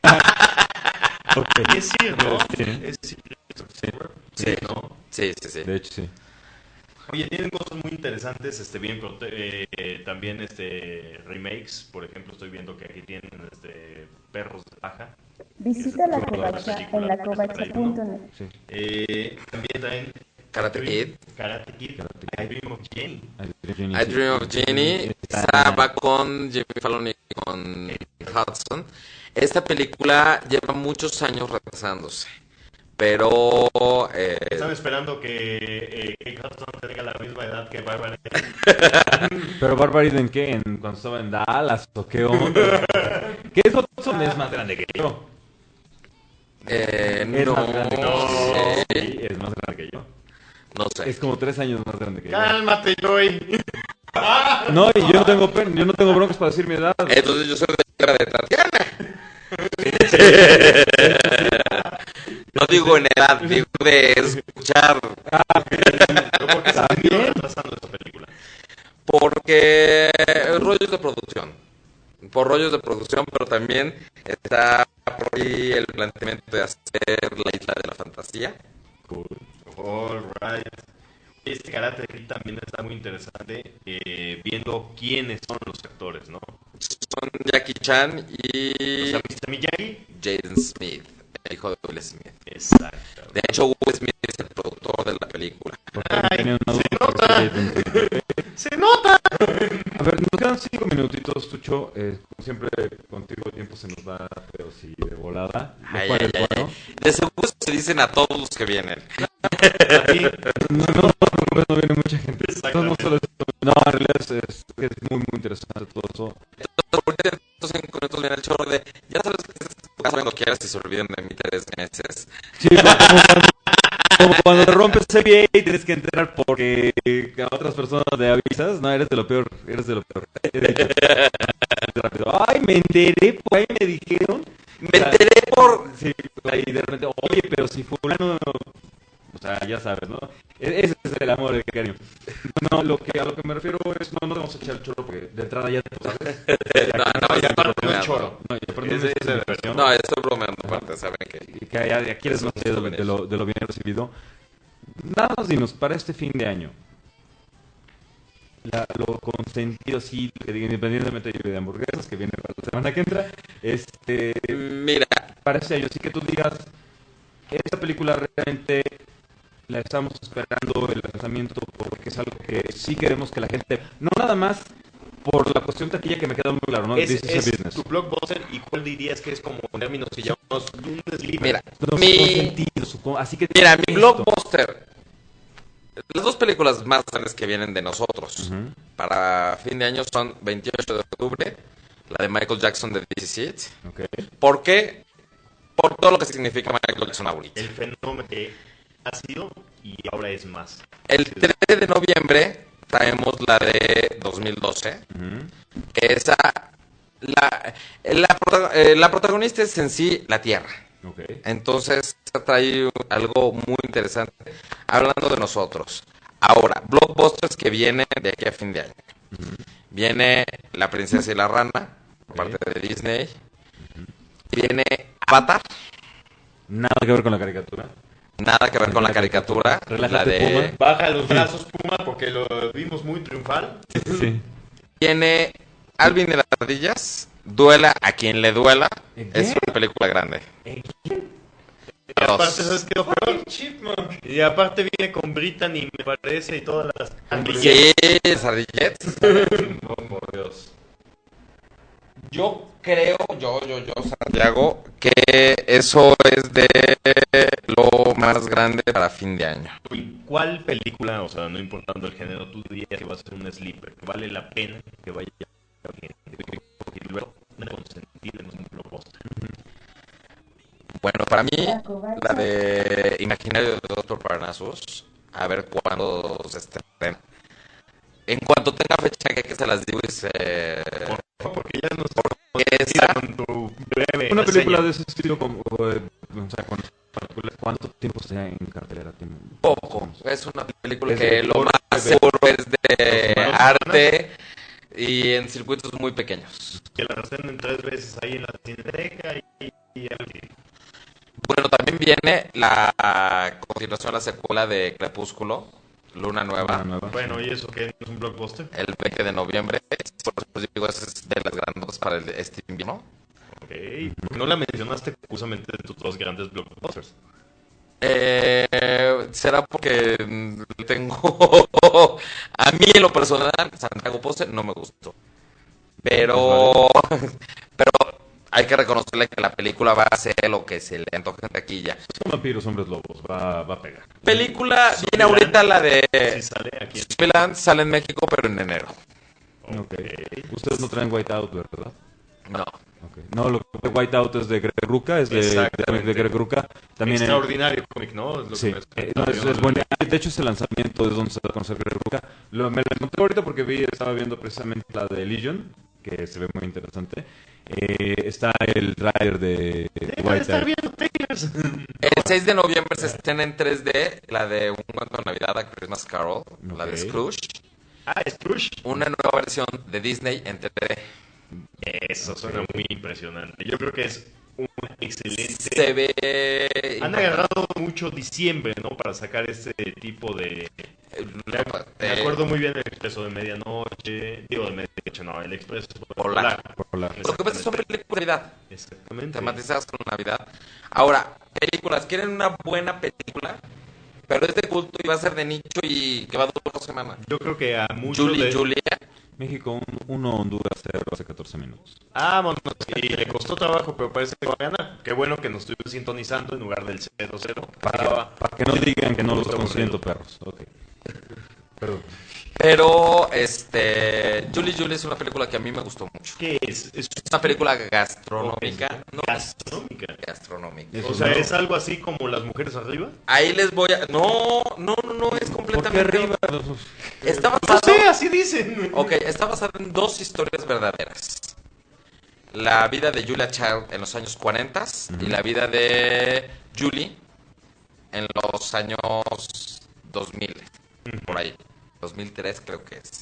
Ok. Y es cierto, ¿no? Sí. Es cierto. Sí, ¿no? sí. De hecho, sí. Oye, tienen cosas muy interesantes, bien, también remakes, por ejemplo, estoy viendo que aquí tienen Perros de Paja. Visita la Película, covacha en lacovacha.net. Sí. También traen Karate Kid. Karate Kid, I Dream of Jenny. I Dream of Jenny. Esa va con Jimmy Fallon y con Hudson. Esta película lleva muchos años retrasándose. Pero Están esperando que Kate Hudson tenga la misma edad que Barbara. Pero Barbara Eden, ¿qué? ¿Cuando estaba en Dallas o qué onda? ¿Qué Hudson es más grande que yo? Es no, más grande que yo. sé. Sí, es más grande que yo. No sé. Es como 3 años más grande que yo. Cálmate, Joey. No, y yo no tengo broncas para decir mi edad. Entonces yo soy de la de Tatiana. No digo en edad, digo de escuchar. ¿Por qué se ha ido retrasando esta película? Porque rollos de producción. Por rollos de producción, pero también está por ahí el planteamiento de hacer la isla de la fantasía. Cool. All right. Este Karate Kid también está muy interesante, viendo quiénes son los actores, ¿no? Son Jackie Chan y O sea, Mr. Miyagi. Jaden Smith, el hijo de Will Smith. Exacto. De hecho, Will Smith es el productor de la película. Tenía una duda. ¡Se nota! A ver, nos quedan 5 minutitos, Tucho. Como siempre, contigo el tiempo se nos va, pero sí, de volada. Lo cual es bueno. De seguro se dicen a todos los que vienen. Aquí, No viene mucha gente. No, en realidad es muy interesante todo eso. Ahorita estos 5 minutos viene el chorro de ya sabes que estás en tu casa cuando quieras y se olviden de mí 3 meses. Sí, como cuando te rompes el pie y tienes que entrar porque a otras personas le avisas. No, eres de lo peor. He dicho, rápido. Ay, me enteré, por ahí me dijeron. Me enteré por... Sí, y de repente, oye, pero si fulano... O sea, ya sabes, ¿no? Ese es el amor, el cariño. No, a lo que me refiero es, no te vamos a echar el chorro porque de entrada ya te sabes. No, ya aparte estoy no es bromeando. choro. No, y aparte no es diversión. No, estoy bromeando aparte, ¿saben qué? Y que ya quieres más de lo bien recibido. Nada más dinos, para este fin de año, lo consentido, sí, que diga, independientemente de hamburguesas, que viene para la semana que entra, Mira, para este año, sí que tú digas, esta película realmente la estamos esperando el lanzamiento porque es algo que sí queremos que la gente, no nada más por la cuestión taquilla que me queda muy claro, ¿no? Es This is a business. tu blockbuster, ¿y cuál dirías que es como en términos que llamamos un deslibre? mira, Los mi consentidos, así que esto. blockbuster. Las 2 películas más grandes que vienen de nosotros para fin de año son 28 de octubre, la de Michael Jackson de This Is It. Okay. ¿Por qué? por todo lo que significa Michael Jackson ahorita. El fenómeno que ha sido y ahora es más. El 3 de noviembre traemos la de 2012, que esa, la protagonista es en sí la Tierra. Okay. Entonces trae algo muy interesante hablando de nosotros. Ahora, blockbusters que vienen de aquí a fin de año. Viene La Princesa y la Rana, por parte de Disney. Viene Avatar, Nada que ver con la caricatura. nada que ver con la caricatura. La Relájate, de... Baja los brazos, Puma, porque lo vimos muy triunfal. Sí. Viene Alvin y las ardillas, Duela a quien le duela. Es una película grande. Y aparte, ¿sabes qué? Lo peor? Y aparte viene con Brittany, me parece, y todas las... Sí, las ardillettes. Oh, por Dios. Yo creo, Santiago, que eso es de lo más grande para fin de año. ¿Y cuál película, o sea, no importando el género, tú dirías que va a ser un sleeper, que vale la pena que vaya bien, porque luego una consentida en un blockbuster? Bueno, para mí, la de Imaginario de Doctor Parnassus, a ver cuándo se estrena. En cuanto tenga fecha, que se las digo y se... Porque ya nos esa... con tu breve Una película reseña. de ese estilo, como, o sea, ¿cuánto tiempo está en cartelera? Poco. Es una película Es que de lo corte más de- seguro es de 2 semanas. arte y en circuitos muy pequeños. Que la hacen 3 veces ahí en la cineteca y Bueno, también viene la continuación, la secuela de Crepúsculo, Luna Nueva, Una nueva. bueno, ¿y eso qué es un blockbuster? el 20 de noviembre. Por eso digo, esa es de las grandes para este invierno. Ok, porque no la mencionaste justamente de tus 2 grandes blockbusters. Será porque tengo... A mí en lo personal, Santiago Pose no me gustó. Pero hay que reconocerle que la película va a ser lo que se le antoje en taquilla. Son vampiros, hombres lobos, va a pegar. Película, viene ahorita la de... Si sale aquí en... Zombieland, sale en México, pero en enero. Ok. Ustedes no traen Whiteout, ¿verdad? No. Okay. No, lo que Whiteout es de Greg Rucka, es de Exactamente. Greg Rucka. También Extraordinario cómic, ¿no? Es lo sí, que me- no, es bueno. De hecho, es el lanzamiento es donde se da a conocer Greg Rucka. Me lo encontré ahorita porque estaba viendo precisamente la de Legion, que se ve muy interesante. Está el trailer de Deja de estar viendo trailers. El 6 de noviembre se estrena en 3D la de Un cuento de Navidad, a Christmas Carol, la de Ok. Scrooge. Ah, Scrooge. Una nueva versión de Disney en 3D. Eso suena muy impresionante. Yo creo que es un excelente... Se ve... Han agarrado mucho diciembre, ¿no? Para sacar este tipo de... Me acuerdo muy bien del Expreso de Medianoche. Digo, de Medianoche, no, el Expreso Polar. Polar. Lo que pasa es que son películas de Navidad, Exactamente. tematizadas con Navidad. Ahora, películas, quieren una buena película, pero es de culto y va a ser de nicho y que va a durar 2 semanas. Yo creo que a muchos de... Julia, México 1, Honduras 0 hace 14 minutos. Vámonos. Y le costó trabajo, pero parece que va a ganar. Qué bueno que nos estuvimos sintonizando en lugar del 0-0. Para que no digan que no los consiento, perros. Okay. Perdón. pero Julie es una película que a mí me gustó mucho. ¿Qué es? Es Es una película gastronómica. No, gastronómica. gastronómica. Eso O sea, no. es algo así como Las Mujeres Arriba. Ahí les voy a... No, es ¿Por completamente... qué arriba? Está No basado... sé, así dicen. Ok, está basada en 2 historias verdaderas. La vida de Julia Child en los años 40 y la vida de Julie en los años 2000, por ahí. 2003 creo que es.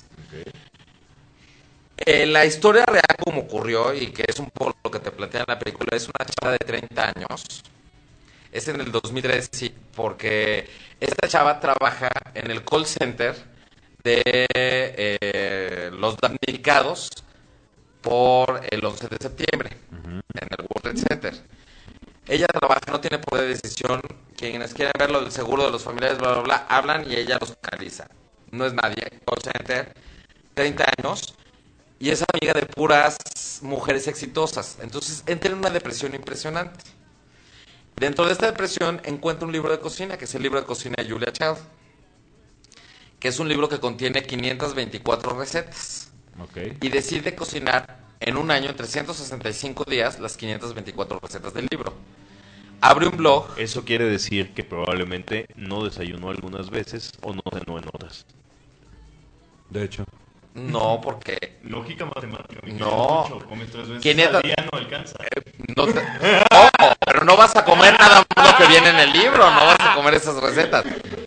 La historia real como ocurrió y que es un poco lo que te plantea en la película es una chava de 30 años. Es en el 2003, sí, porque esta chava trabaja en el call center de los damnificados por el 11 de septiembre en el World Trade Center. Ella trabaja, no tiene poder de decisión. Quienes quieren verlo del seguro de los familiares, bla, bla, bla, hablan y ella los canaliza. No es nadie. Call center, 30 años, y es amiga de puras mujeres exitosas. Entonces entra en una depresión impresionante. Dentro de esta depresión encuentra un libro de cocina, que es el libro de cocina de Julia Child, que es un libro que contiene 524 recetas. Okay. Y decide cocinar en un año, en 365 días, las 524 recetas del libro. abre un blog. Eso quiere decir que probablemente no desayunó algunas veces o no cenó en otras. De hecho. No, porque Lógica matemática. No. Comes 3 veces 500 al día, no alcanza. no te- ¿Cómo? Pero no vas a comer nada más lo que viene en el libro, no vas a comer esas recetas.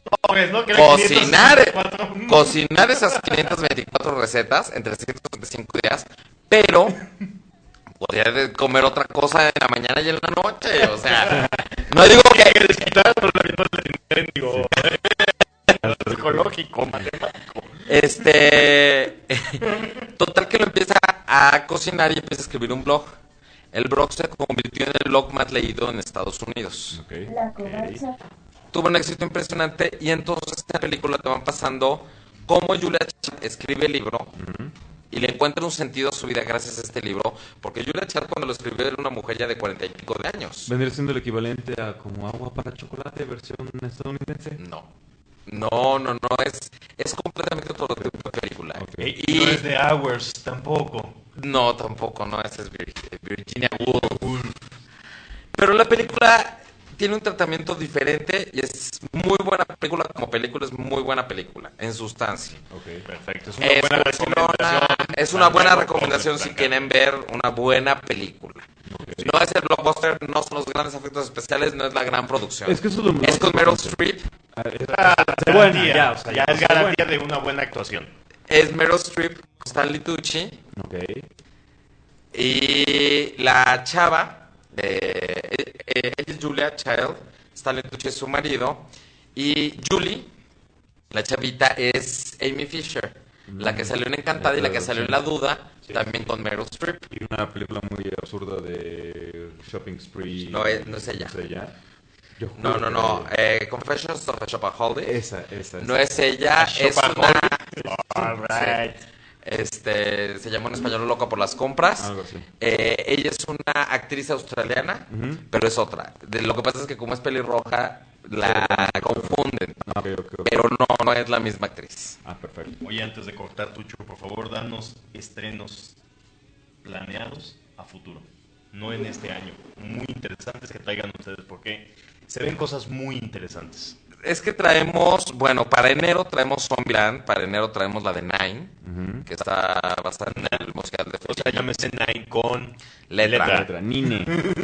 Cocinar esas 524 recetas en 365 días, pero podría comer otra cosa en la mañana y en la noche, o sea, no digo que Psicológico, matemático. Total que lo empieza a cocinar y empieza a escribir un blog. El blog se convirtió en el blog más leído en Estados Unidos. La covacha. Tuvo un éxito impresionante y entonces esta película te van pasando cómo Julia Child escribe el libro y le encuentra un sentido a su vida gracias a este libro, porque Julia Child cuando lo escribió era una mujer ya de 40 y pico de años. ¿Vendría siendo el equivalente a como agua para chocolate versión estadounidense? No, es completamente otro tipo de película. Okay. Y no es de Hours tampoco. No, tampoco, no, esa es Virginia Woolf. Pero la película tiene un tratamiento diferente y es muy buena película, como película es muy buena película, en sustancia. Ok, perfecto. Es una buena recomendación si quieren ver una buena película. Okay. No es el blockbuster, no son los grandes efectos especiales, no es la gran producción. Es que eso es con Meryl Streep. Ya es garantía de una buena actuación. Es Meryl Streep, Stanley Tucci. Okay. Y la chava, ella es Julia Child, Stanley Tucci es su marido, y Julie, la chavita, es Amy Fisher, la que salió en Encantada y la que salió en La Duda, también con Meryl Streep. Y una película muy absurda de Shopping Spree. No es ella. ¿No es ella? No. Confessions of a Shopaholic. Esa. No es ella, es una... All right. Se llama en español Loca por las compras. Algo así. Ella es una actriz australiana, pero es otra. Lo que pasa es que como es pelirroja, la confunden. Okay. Pero no es la misma actriz. Perfecto. Oye, antes de cortar, Tucho, por favor, danos estrenos planeados a futuro. No en este año. Muy interesantes que traigan ustedes, porque se ven cosas muy interesantes. Es que traemos, para enero traemos Zombieland, para enero traemos la de Nine, que está basada en el musical de Fellini. O sea, llámese Nine con letra. Nine.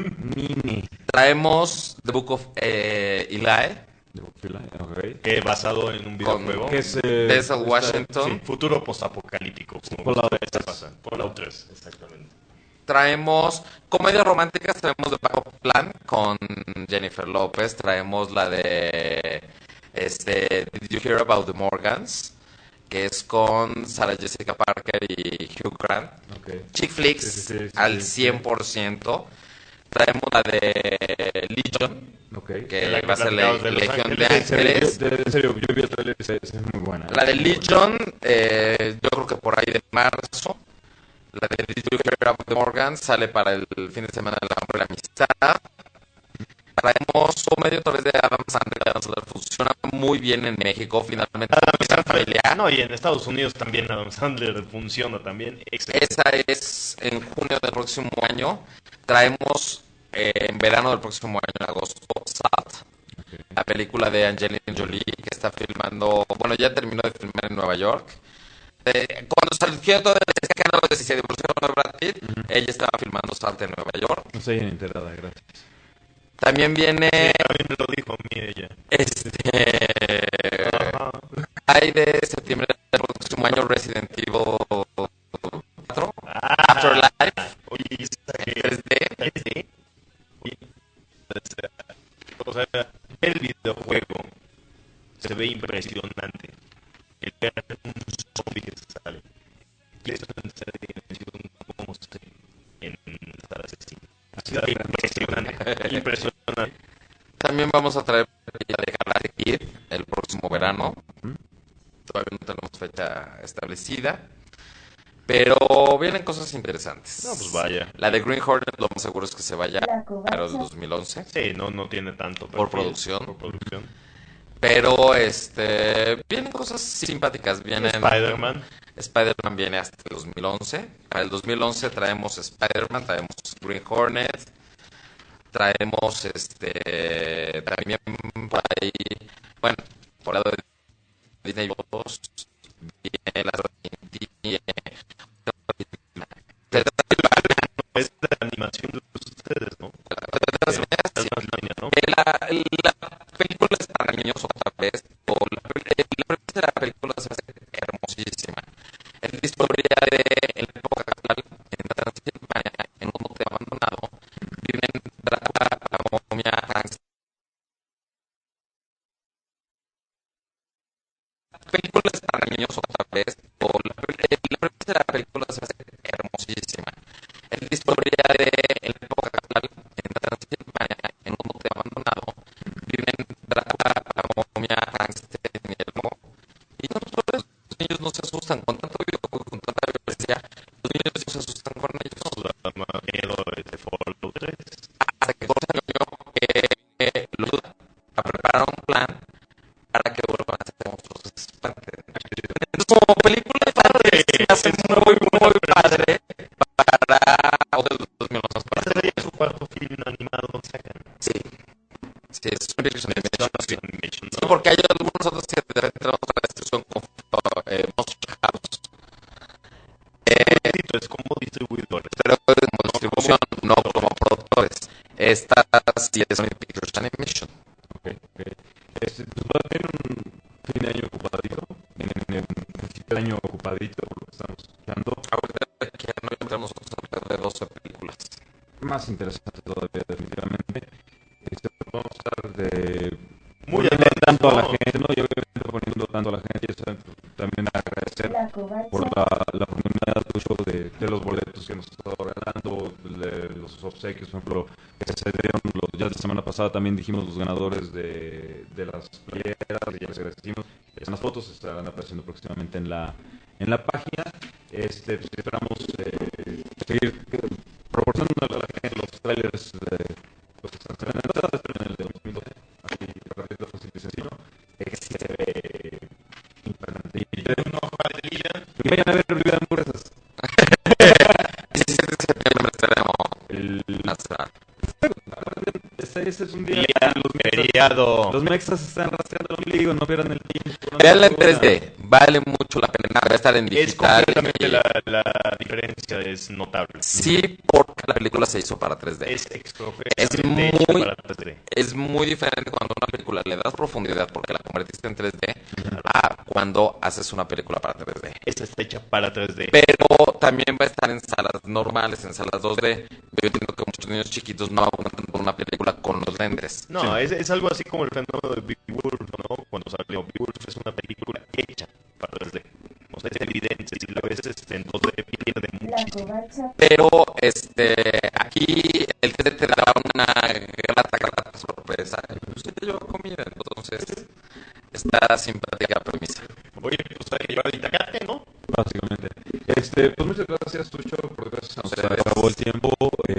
Traemos The Book of Eli. Okay. Que basado en un videojuego. Que es Denzel Washington. Sí, futuro postapocalíptico. Fallout 3, exactamente. Traemos comedias románticas, traemos The Backup Plan con Jennifer López, traemos la de Did You Hear About the Morgans, que es con Sarah Jessica Parker y Hugh Grant. Okay. Chick flicks al 100%. Traemos la de Legion, que va a ser la Legión de Ángeles. En serio, yo vi el trailer, es muy buena. La de Legion, yo creo que por ahí de marzo. La de Did You Hear About the Morgan sale para el fin de semana del amor y la amistad. Traemos comedia otra vez de Adam Sandler. Adam Sandler funciona muy bien en México, finalmente. No, y en Estados Unidos también Adam Sandler funciona también. Excelente. Esa es en junio del próximo año. Traemos en verano del próximo año, en agosto, Salt. La película de Angelina Jolie que está filmando, ya terminó de filmar en Nueva York. Cuando surgió todo el escándalo de si se divorció de Brad Pitt, ella estaba filmando Salt en Nueva York. No sé, enterada, gracias. También viene... También me lo dijo a mí ella. Hay de septiembre del próximo año Resident Evil 4, Afterlife. Oye, 3D. O sea, el videojuego se ve impresionante. El ver un zombie que sale. Y eso en tercera dimensión, cómo se en estar asesino. Impresionante. También vamos a traer la de Karate Kid el próximo verano. Todavía no tenemos fecha establecida. Pero vienen cosas interesantes. No, pues vaya. La de Green Hornet lo más seguro es que se vaya a los 2011. Sí, no tiene tanto por producción. Pero vienen cosas simpáticas. Vienen Spider-Man viene hasta el 2011. Para el 2011 traemos Spider-Man, traemos Green Hornet, traemos también por ahí, bueno, por el lado de Disney Plus, viene la Es de la animación de ustedes, ¿no? ¿no? La película es para niños otra vez, la premisa de la película se hace hermosísima. Es la historia de, en la época actual, en Transilvania, en un hotel abandonado, viven Drácula, la momia, Frankenstein. La película es para niños otra vez, la premisa de la película se hace hermosísima. Es la historia de, en la época actual, en Transilvania, en un hotel abandonado, viven Drácula, la momia, Frankenstein y el lobo. Y no solo eso, los niños no se asustan con tanto videojuego, con tanta violencia, los niños no se asustan con ellos. Miedo de Fallout 3. Hasta que Jorge salió lo ayuda a preparar un plan para que vuelvan a ser monstruos que se espanten. Entonces, como película padre, se hace muy padre para otros 2000 años para ¿Este es su cuarto film animado que sacan? Sí, es un Pixar Animation. Animation, Sí, ¿no? porque hay algunos otros que de repente vamos a la destrucción como Monster House. Es como distribuidores. Pero como distribución, no como productores. Esta sí es un Pixar Animation. Ok. Pues va a tener un fin de año ocupadito, en el principio de año ocupadito, por lo que estamos escuchando. Ahorita que no encontramos alrededor de 12 películas. Más interesante todavía, definitivamente. Vamos a estar muy poniendo atentos, tanto a la ¿no? gente, ¿no? Y obviamente poniendo tanto a la gente, también agradecer La covacha. por la oportunidad de los boletos que nos está regalando, los obsequios, por ejemplo, que se dieron ya la semana pasada, también dijimos los ganadores de las playeras, ya les agradecimos. Las fotos estarán apareciendo próximamente en la página. Pues esperamos seguir proporcionando a la gente los trailers pues que están en el de 2012, así rápido, fácil y sencillo, que sí se ve impresionante. Y vayan a ver Review de Hamburguesas. 17 de septiembre estaremos El hasta Este es un día Feriado. los mexas están rastreando el ombligo, no pierdan el tiempo. no veanla en se duda. 3D, vale mucho la pena, va a estar en Es digital. completamente la diferencia, es notable. Sí, porque la película se hizo para 3D. Es Es exprofesamente hecho muy- para 3D. Es muy diferente cuando a una película le das profundidad porque la convertiste en 3D a cuando haces una película para 3D. Esta está hecha para 3D. Pero también va a estar en salas normales, en salas 2D. Yo entiendo que muchos niños chiquitos no aguantan por una película con los lentes. No, es algo así como el fenómeno de Beowulf, ¿no? Cuando salió Beowulf es una película hecha para 3D. O sea, es evidente, si la ves en 2D pierde La muchísimo. covacha. Pero aquí el 3D te da una grata sorpresa. Usted lleva comida, entonces está simpática la premisa. Oye, pues hay que llevar el itacate, ¿no? Básicamente. Pues muchas gracias, Tucho, por gracias. Nos Ustedes. acabó el tiempo.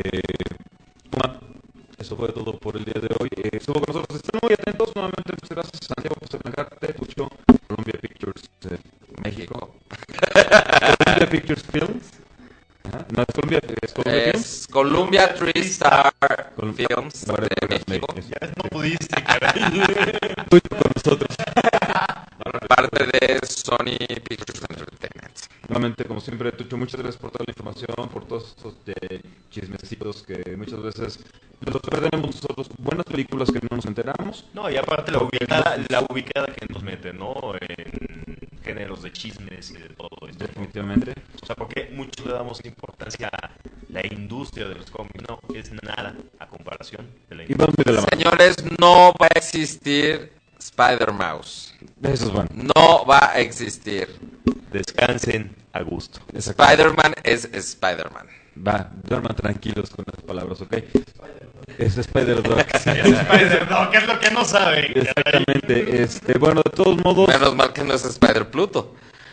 Bueno, eso fue todo por el día de hoy. Estuvo con nosotros. Estén muy atentos. Nuevamente, muchas gracias, Santiago, por Blancarte, Tucho, Columbia Pictures México. Columbia Pictures Films. Ajá. No es Columbia, es Columbia Films. Es Columbia 3-Star Films Vale, de pues, México. Ya no pudiste, caray. Tucho con nosotros. Parte de Sony Pictures Entertainment. Nuevamente, como siempre, Tucho, muchas gracias por toda la información, por todos estos chismecitos que muchas veces los perdemos nosotros. Buenas películas que no nos enteramos. No, y aparte la ubicada que nos mete, ¿no? En géneros de chismes y de todo esto. Definitivamente. O sea, porque muchos le damos importancia a la industria de los cómics, no, es nada a comparación de la Y industria. vamos muy de la mano. Señores, no va a existir Spider-Mouse. Eso es bueno. No va a existir. Descansen a gusto. Spider-Man es Spider-Man. Va, duerman tranquilos con las palabras, ¿ok? Es Spider-Dog. No, ¿qué es lo que no saben? Exactamente. Bueno, de todos modos, Menos mal que no es Spider-Pluto.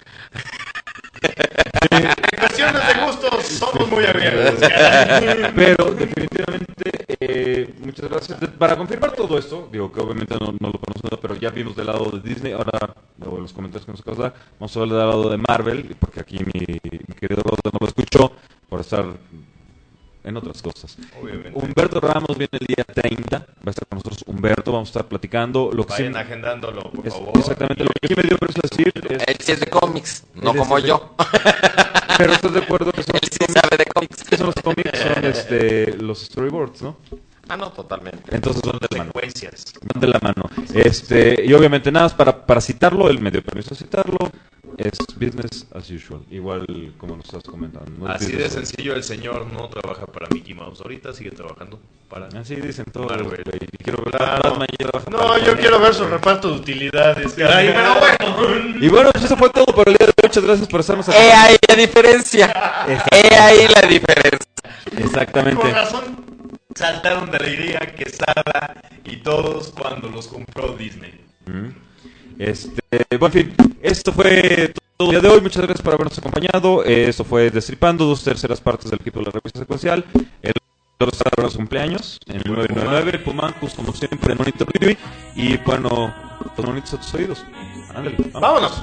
En cuestiones de gustos somos muy abiertos. pero definitivamente, muchas gracias. Para confirmar todo esto, digo que obviamente no lo conocemos, pero ya vimos del lado de Disney. Ahora, luego los comentarios que nos acabas de dar, vamos a hablar del lado de Marvel, porque aquí mi querido Rosa no lo escuchó por estar en otras cosas. Obviamente. Humberto Ramos viene el día 30, va a estar con nosotros Humberto, vamos a estar platicando. Lo que Vayan sí- agendándolo, por es- favor. exactamente, lo que sí me dio vergüenza decir es, Él sí es de cómics, no Él es como de- yo. pero estás de acuerdo que son Él sí sabe de cómics. que son los cómics, son los storyboards, ¿no? Ah, no, totalmente. Entonces van de la mano. Secuencias. Van de la mano. Y obviamente nada más para citarlo, él me dio permiso de citarlo, es business as usual, igual como nos estás comentando. No es Así de business as- sencillo, el señor no trabaja para Mickey Mouse. Ahorita sigue trabajando para... Así dicen todos, Marvel. güey. Y quiero ver Claro. Batman y trabaja No, para- yo quiero ver su reparto de utilidades, caray, pero bueno. Y bueno, pues eso fue todo por el día de hoy. Muchas gracias por estarnos He ahí la diferencia. He ahí la diferencia. Exactamente. Con razón saltaron de alegría Quesada y todos cuando los compró Disney. Bueno, en fin, esto fue todo el día de hoy. Muchas gracias por habernos acompañado. Esto fue Destripando, 2/3 partes del equipo de la revista secuencial. El otro está en los cumpleaños, en el 999, el Pumancus, como siempre, en Monitor Review. Y bueno, los monitos a tus oídos. Ándale, ¡Vámonos!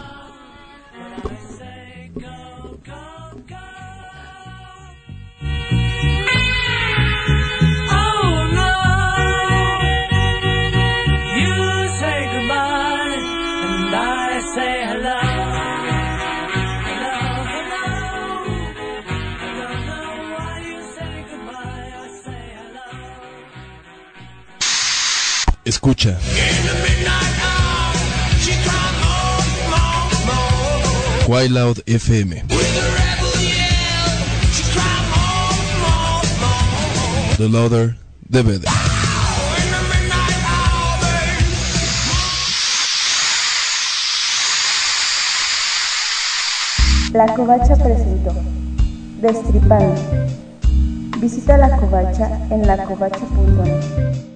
Oh no, you say goodbye and I say hello. Hello, hello. I don't know why you say goodbye, I say hello. Escucha. Wild FM. The Louder, the Better. La Covacha presentó Destripando. Visita La Covacha en lacovacha.net.